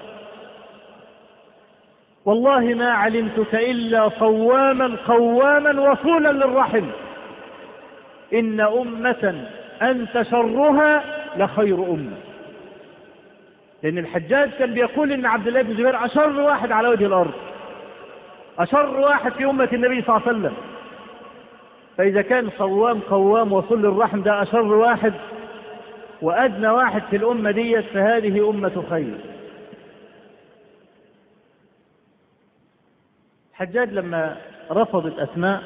S7: والله ما علمتك إلا صواما قواما وصولا للرحم، إن أمة أنت شرها لخير أمة. لأن الحجاج كان بيقول إن عبد الله بن الزبير أشر واحد على وجه الأرض، أشر واحد في أمة النبي صلى الله عليه وسلم. فإذا كان صوام قوام وصل للرحم ده أشر واحد وأدنى واحد في الأمة ديت، فهذه أمة خير. الحجاج لما رفضت أسماء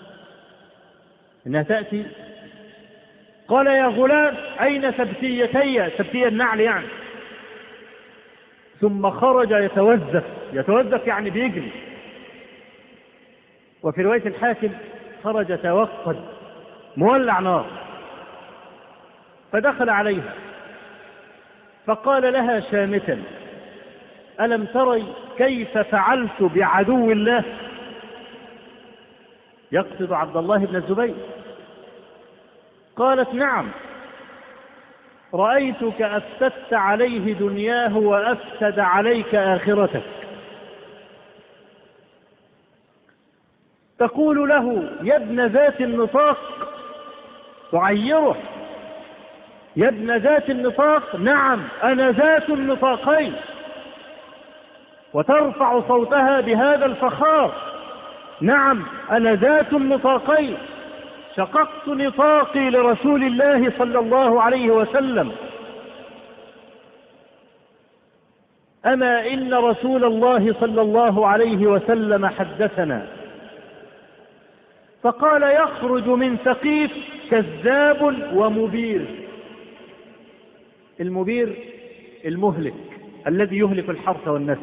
S7: إنها تأتي قال: يا غلام أين سبتيتي؟ سبتي النعل يعني. ثم خرج يتوزف يعني بيجري. وفي رواية الحاكم خرج توقد مولع نار، فدخل عليها فقال لها شامتا: ألم تري كيف فعلت بعدو الله؟ يقصد عبد الله بن الزبير. قالت: نعم، رأيتك أفسدت عليه دنياه وأفسد عليك آخرتك. تقول له: يا ابن ذات النطاق، تعيره: يا ابن ذات النطاق، نعم أنا ذات النطاقين. وترفع صوتها بهذا الفخار: نعم أنا ذات النطاقين، شققت نطاقي لرسول الله صلى الله عليه وسلم. أما إن رسول الله صلى الله عليه وسلم حدثنا فقال: يخرج من ثقيف كذاب ومبير. المبير المهلك الذي يهلك الحرث والنسل.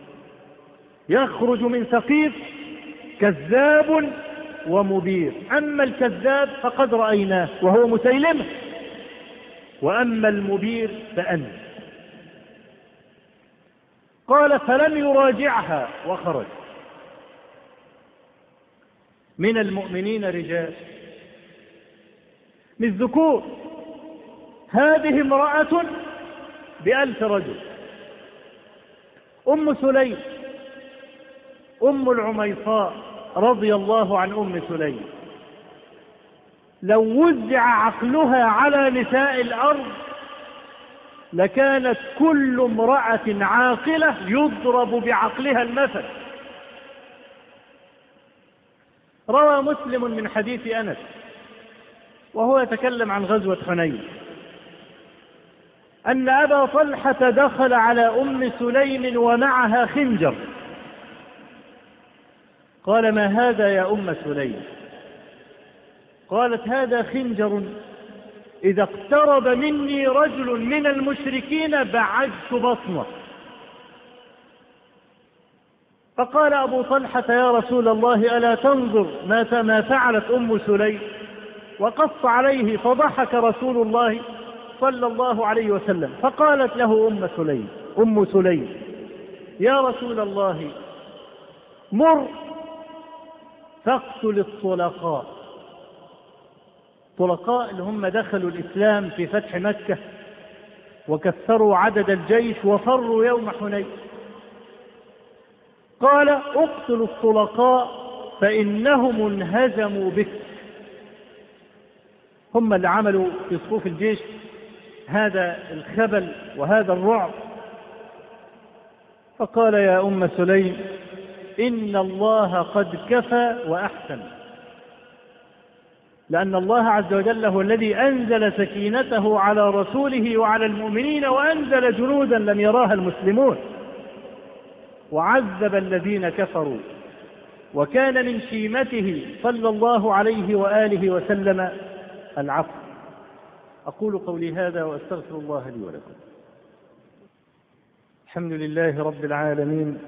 S7: يخرج من ثقيف كذاب ومبير. أما الكذاب فقد رأيناه وهو مسيلمة، وأما المبير فأنت. قال: فلم يراجعها وخرج. من المؤمنين رجال من الذكور، هذه امرأة ب1000 رجل. أم سليم أم العميصاء رضي الله عن أم سليم، لو وزع عقلها على نساء الأرض لكانت كل امرأة عاقلة يضرب بعقلها المثل. روى مسلم من حديث أنس وهو يتكلم عن غزوة حنين أن أبا طلحة دخل على أم سليم ومعها خنجر. قال: ما هذا يا أم سليم؟ قالت: هذا خنجر إذا اقترب مني رجل من المشركين بعدت بطنه. فقال أبو طلحة: يا رسول الله ألا تنظر ما فعلت أم سليم؟ وقص عليه، فضحك رسول الله صلى الله عليه وسلم. فقالت له أم سليم: يا رسول الله مر فاقتل الطلقاء. الطلقاء اللي هم دخلوا الإسلام في فتح مكة وكثروا عدد الجيش وفروا يوم حنين. قال: اقتلوا الطلقاء فإنهم انهزموا بك. هم اللي عملوا في صفوف الجيش هذا الخبل وهذا الرعب. فقال: يا أم سليم إن الله قد كفى وأحسن، لأن الله عز وجل هو الذي أنزل سكينته على رسوله وعلى المؤمنين وأنزل جنودا لم يراها المسلمون وعذب الذين كفروا. وكان من شيمته صلى الله عليه وآله وسلم العفو. أقول قولي هذا وأستغفر الله لي ولكم. الحمد لله رب العالمين،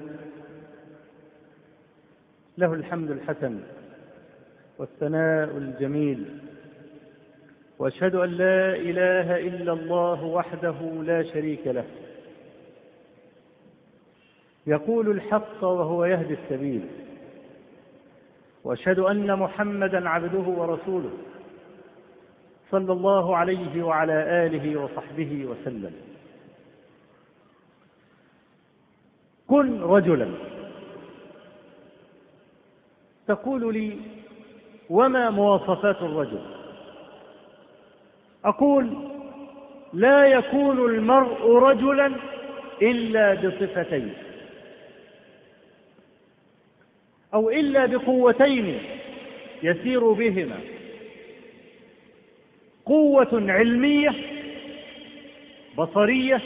S7: له الحمد الحسن والثناء الجميل، وأشهد أن لا إله إلا الله وحده لا شريك له، يقول الحق وهو يهدي السبيل، وأشهد أن محمدا عبده ورسوله صلى الله عليه وعلى آله وصحبه وسلم. كن رجلا. تقول لي وما مواصفات الرجل؟ أقول لا يكون المرء رجلا إلا بصفتين أو إلا بقوتين يسير بهما: قوة علمية بصرية،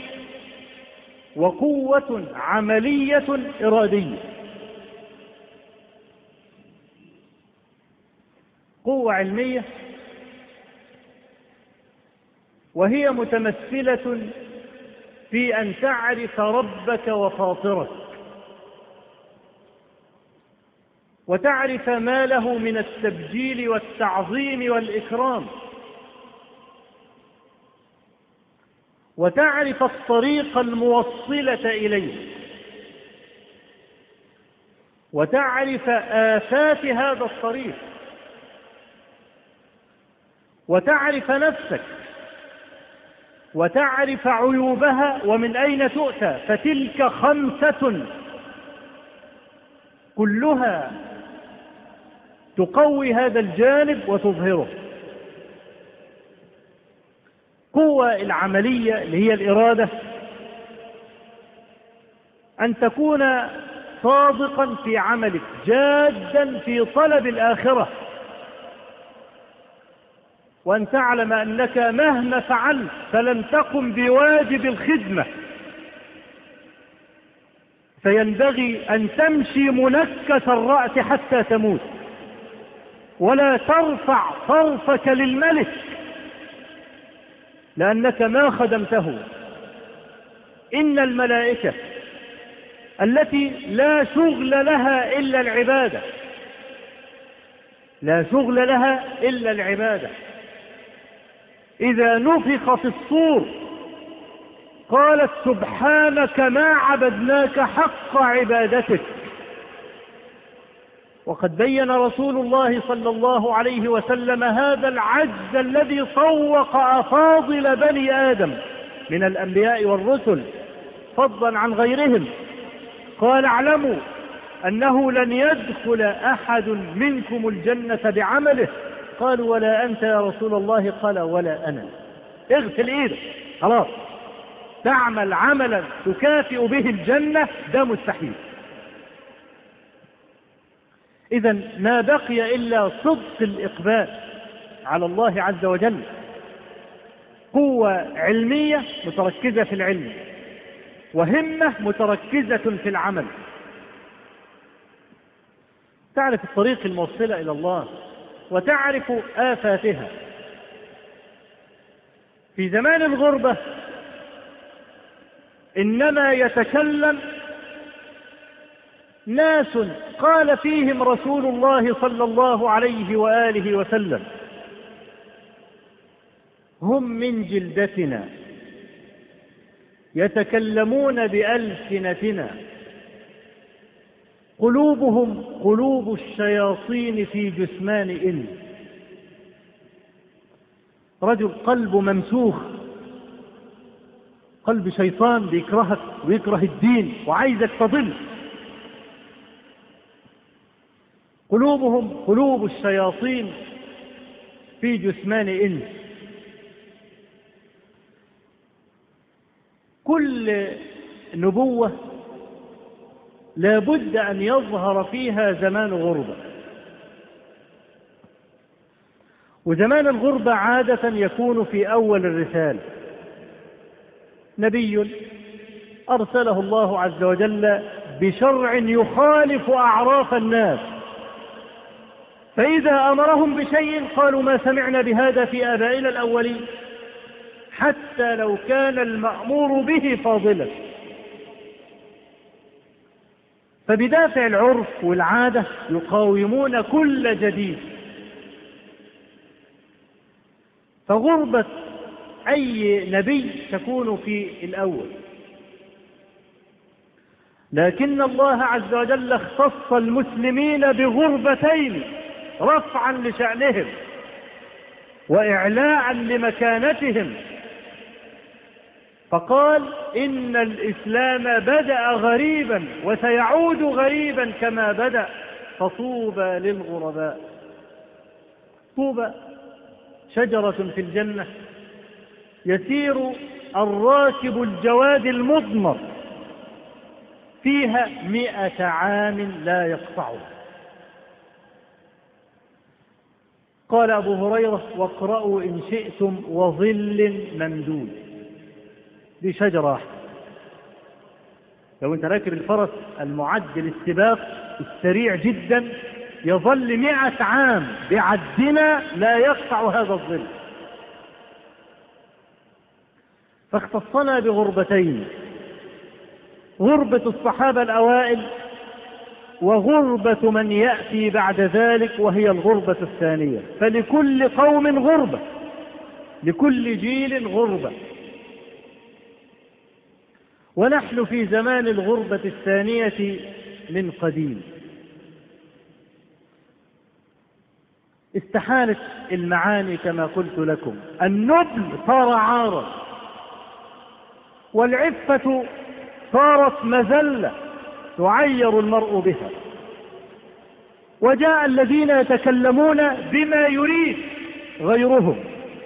S7: وقوة عملية إرادية. قوة علمية وهي متمثلة في أن تعرف ربك وفاطرك، وتعرف ما له من التبجيل والتعظيم والإكرام، وتعرف الطريق الموصلة إليه، وتعرف آفات هذا الطريق، وتعرف نفسك، وتعرف عيوبها ومن أين تؤتى. فتلك 5 كلها تقوي هذا الجانب وتظهره. قوة العملية اللي هي الإرادة، أن تكون صادقا في عملك، جادا في طلب الآخرة، وأن تعلم أنك مهما فعلت فلن تقم بواجب الخدمة، فينبغي أن تمشي منكس الرأس حتى تموت، ولا ترفع طرفك للملك لأنك ما خدمته. إن الملائكة التي لا شغل لها إلا العبادة، لا شغل لها إلا العبادة، إذا نفخ في الصور قالت سبحانك ما عبدناك حق عبادتك. وقد بين رسول الله صلى الله عليه وسلم هذا العجز الذي طوق أفاضل بني آدم من الأنبياء والرسل فضلا عن غيرهم. قال اعلموا أنه لن يدخل أحد منكم الجنة بعمله. قالوا ولا أنت يا رسول الله؟ قال ولا أنا. اغسل إيدك خلاص، تعمل عملا تكافئ به الجنة، ده مستحيل. إذن ما بقي إلا صدق الإقبال على الله عز وجل. قوة علمية متركزة في العلم، وهمة متركزة في العمل. تعرف الطريق الموصلة إلى الله، وتعرف آفاتها. في زمان الغربة إنما يتكلم ناس قال فيهم رسول الله صلى الله عليه وآله وسلم هم من جلدتنا يتكلمون بألسنتنا، قلوبهم قلوب الشياطين في جثمان إنس. رجل قلبه ممسوخ، قلب شيطان بيكرهك ويكره الدين وعايزك تضل. قلوبهم قلوب الشياطين في جثمان إنس. كل نبوة لابد أن يظهر فيها زمان غربة، وزمان الغربة عادة يكون في أول الرسالة. نبي أرسله الله عز وجل بشرع يخالف أعراف الناس، فإذا أمرهم بشيء قالوا ما سمعنا بهذا في آبائنا الأولين. حتى لو كان المأمور به فاضلا. فبدافع العرف والعادة يقاومون كل جديد. فغربة أي نبي تكون في الأول، لكن الله عز وجل اختص المسلمين بغربتين رفعا لشأنهم وإعلاء لمكانتهم، فقال إن الإسلام بدأ غريبا وسيعود غريبا كما بدأ، فطوبى للغرباء. طوبى شجرة في الجنة يسير الراكب الجواد المضمر فيها 100 عام لا يقطعها. قال أبو هريرة: واقرأوا إن شئتم وظل ممدود. دي شجرة واحدة. لو أنت راكب الفرس المعد للسباق السريع جدا يظل 100 عام بعدنا لا يقطع هذا الظل. فاختصنا بغربتين: غربة الصحابة الأوائل وغربة من يأتي بعد ذلك، وهي الغربة الثانية. فلكل قوم غربة، لكل جيل غربة. ونحن في زمان الغربة الثانية من قديم. استحالت المعاني كما قلت لكم. النبل صار عارا، والعفة صارت مذلة يعير المرء بها. وجاء الذين يتكلمون بما يريد غيرهم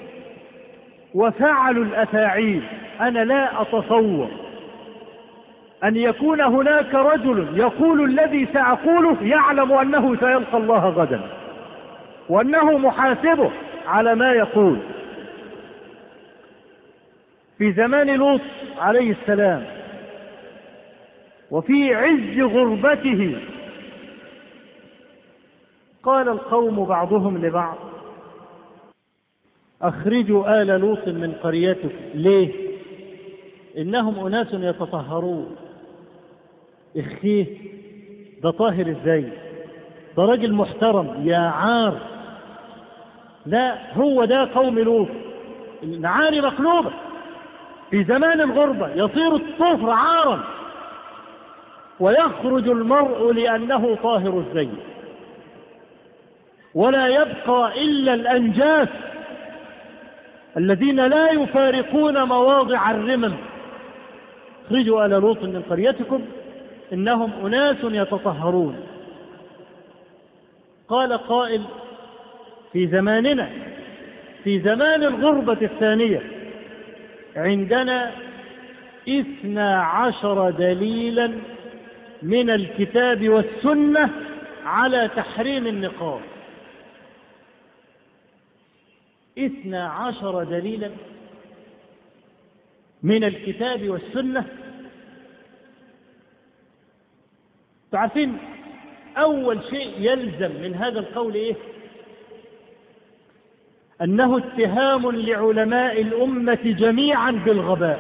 S7: وفعلوا الأفاعيل. أنا لا أتصور أن يكون هناك رجل يقول الذي سأقوله يعلم أنه سيلقى الله غدا وأنه محاسبه على ما يقول. في زمان لوط عليه السلام وفي عز غربته قال القوم بعضهم لبعض: أخرجوا آل لوط من قريتكم. ليه؟ إنهم أناس يتطهرون. إخيه ده طاهر إزاي؟ ده راجل محترم يا عار. لا، هو ده قوم لوط. المعاني مقلوبة. في زمان الغربة يصير الطهر عارا، ويخرج المرء لأنه طاهر الزي، ولا يبقى إلا الأنجاس الذين لا يفارقون مواضع الرمم. اخرجوا آل لوط من قريتكم إنهم أناس يتطهرون. قال قائل: في زماننا في زمان الغربة الثانية عندنا 12 دليلا من الكتاب والسنة على تحريم النقاب. 12 دليلا من الكتاب والسنة. تعرفين أول شيء يلزم من هذا القول إيه؟ أنه اتهام لعلماء الأمة جميعا بالغباء.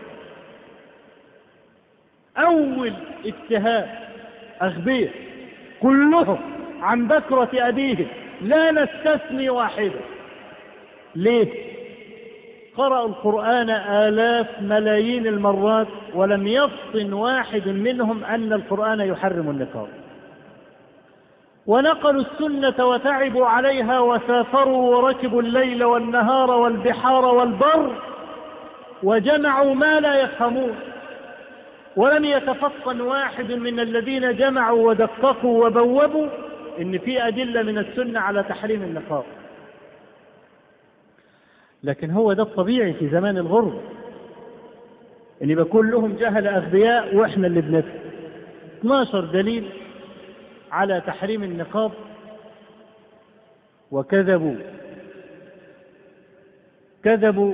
S7: أول اتهام، أغبياء كلهم عن بكرة أبيهم لا نستثني واحدا. ليه؟ قرأوا القرآن آلاف ملايين المرات ولم يفطن واحد منهم أن القرآن يحرم النقاب، ونقلوا السنة وتعبوا عليها وسافروا وركبوا الليل والنهار والبحار والبر وجمعوا ما لا يفهمون، ولم يتفطن واحد من الذين جمعوا ودققوا وبوبوا إن في أدلة من السنة على تحريم النقاب. لكن هو ده الطبيعي في زمان الغرب، إن يبقى كلهم جهل أغبياء وإحنا اللي بنفهم. 12 دليل على تحريم النقاب وكذبوا. كذبوا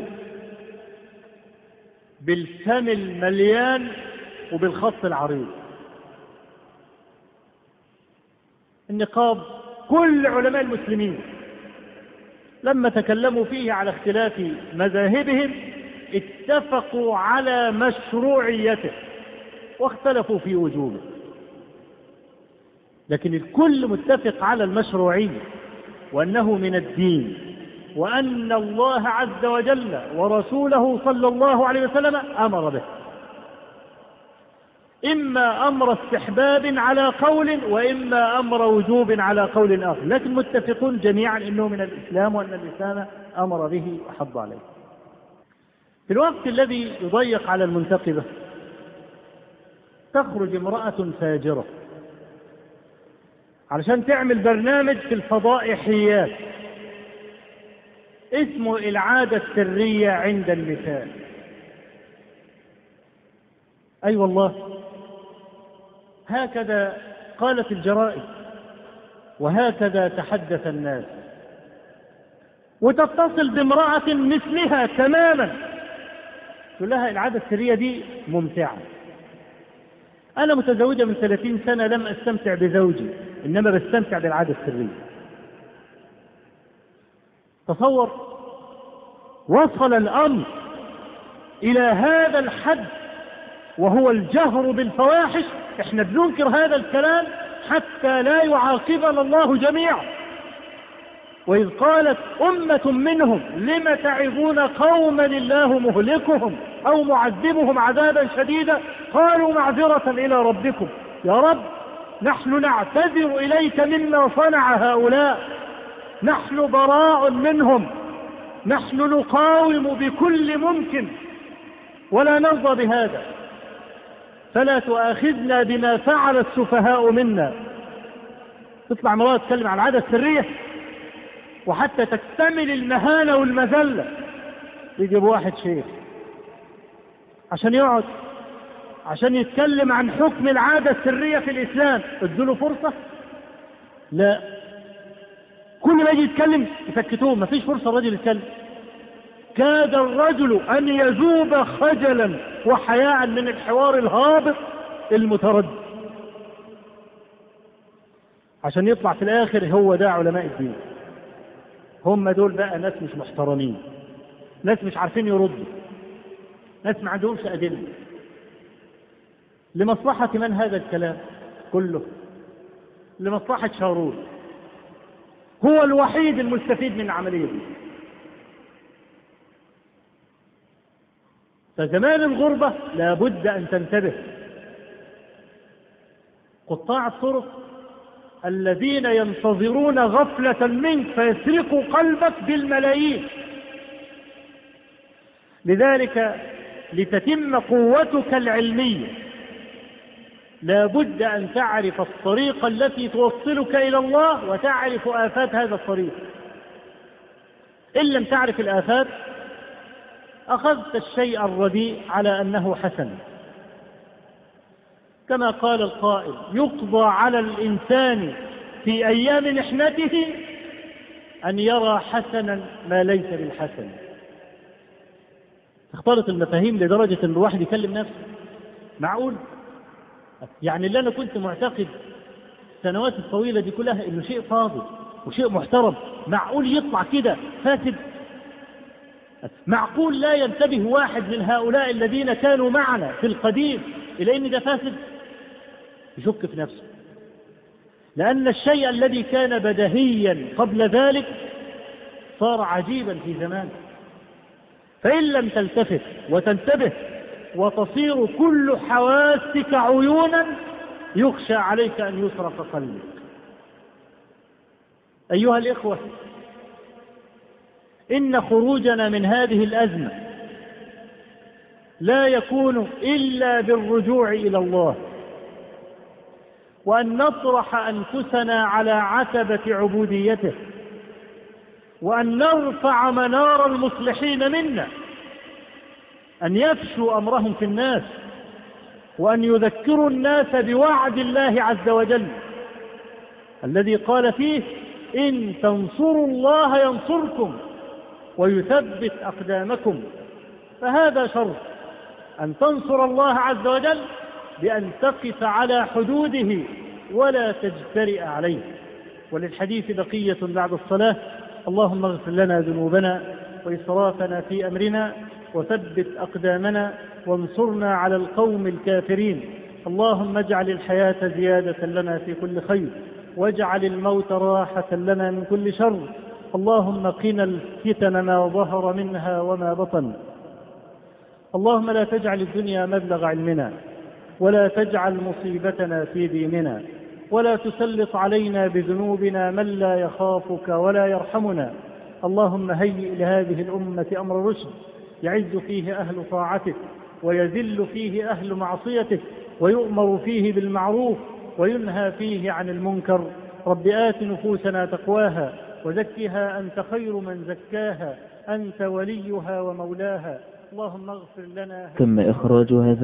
S7: بالفم المليان وبالخط العريض. النقاب كل علماء المسلمين لما تكلموا فيه على اختلاف مذاهبهم اتفقوا على مشروعيته واختلفوا في وجوبه، لكن الكل متفق على المشروعية وأنه من الدين، وأن الله عز وجل ورسوله صلى الله عليه وسلم أمر به، إما أمر استحباب على قول وإما أمر وجوب على قول آخر، لكن متفقون جميعا إنه من الإسلام وأن الإسلام أمر به وحض عليه. في الوقت الذي يضيق على المنتقبة تخرج امرأة فاجرة علشان تعمل برنامج في الفضائحيات اسمه العادة السرية عند النساء. أي والله، هكذا قالت الجرائد وهكذا تحدث الناس، وتتصل بامرأة مثلها تماما تقول لها العادة السرية دي ممتعة. أنا متزوجة من 30 سنة لم أستمتع بزوجي، إنما بستمتع بالعادة السرية. تصور، وصل الأمر إلى هذا الحد وهو الجهر بالفواحش. إحنا بننكر هذا الكلام حتى لا يعاقبنا الله جميعا. وإذ قالت أمة منهم لم تعظون قوما الله مهلكهم أو معذبهم عذابا شديدا قالوا معذرة إلى ربكم. يا رب، نحن نعتذر إليك مما صنع هؤلاء، نحن براء منهم، نحن نقاوم بكل ممكن ولا نرضى بهذا، فلا تؤاخذنا بما فعل السفهاء منا. تطلع مرأة تتكلم عن العادة السرية وحتى تكتمل المهانة والمذلة يجيب واحد شيخ عشان يقعد عشان يتكلم عن حكم العادة السرية في الإسلام. ادوا فرصة؟ لا، كل ما يجي يتكلم يسكتوه، ما فيش فرصة الرجل يتكلم. كاد الرجل أن يذوب خجلا وحياء من الحوار الهابط المتردد، عشان يطلع في الآخر هو ده علماء الدين. هم دول بقى ناس مش محترمين، ناس مش عارفين يردوا، ناس ما عندهمش أدلة. لمصلحة من هذا الكلام كله؟ لمصلحة شارون، هو الوحيد المستفيد من العملية دي. فزمان الغربة لابد أن تنتبه. قطاع الطرق الذين ينتظرون غفلة منك فيسرقوا قلبك بالملايين. لذلك لتتم قوتك العلمية لابد أن تعرف الطريقة التي توصلك إلى الله وتعرف آفات هذا الطريق. إن لم تعرف الآفات أخذت الشيء الرديء على أنه حسن. كما قال القائل: يقضى على الإنسان في أيام محنته أن يرى حسنا ما ليس بالحسن. اختلط المفاهيم لدرجة أن الواحد يكلم نفسه. معقول؟ يعني اللي أنا كنت معتقد السنوات الطويلة دي كلها إنه شيء فاضل وشيء محترم، معقول يطلع كده فاسد؟ معقول لا ينتبه واحد من هؤلاء الذين كانوا معنا في القديم إلى إن ده فاسد؟ يشك في نفسه، لأن الشيء الذي كان بديهيا قبل ذلك صار عجيبا في زمان. فإن لم تلتفت وتنتبه وتصير كل حواسك عيونا يخشى عليك أن يسرق قلبك. أيها الإخوة، إن خروجنا من هذه الأزمة لا يكون إلا بالرجوع إلى الله، وأن نطرح أنفسنا على عتبة عبوديته، وأن نرفع منار المصلحين منا، أن يفشوا أمرهم في الناس، وأن يذكروا الناس بوعد الله عز وجل الذي قال فيه: إن تنصروا الله ينصركم ويثبت أقدامكم. فهذا شرط، أن تنصر الله عز وجل بأن تقف على حدوده ولا تجترئ عليه. وللحديث بقية بعد الصلاة. اللهم اغفر لنا ذنوبنا وإسرافنا في أمرنا وثبت أقدامنا وانصرنا على القوم الكافرين. اللهم اجعل الحياة زيادة لنا في كل خير، واجعل الموت راحة لنا من كل شر. اللهم قنا الفتن ما ظهر منها وما بطن. اللهم لا تجعل الدنيا مبلغ علمنا، ولا تجعل مصيبتنا في ديننا، ولا تسلط علينا بذنوبنا من لا يخافك ولا يرحمنا. اللهم هيئ لهذه الأمة أمر رشد يعز فيه أهل طاعتك، ويذل فيه أهل معصيتك، ويؤمر فيه بالمعروف وينهى فيه عن المنكر. رب آت نفوسنا تقواها وزكها أنت خير من زكاها، أنت وليها ومولاها. اللهم اغفر لنا.
S3: تم إخراج هذا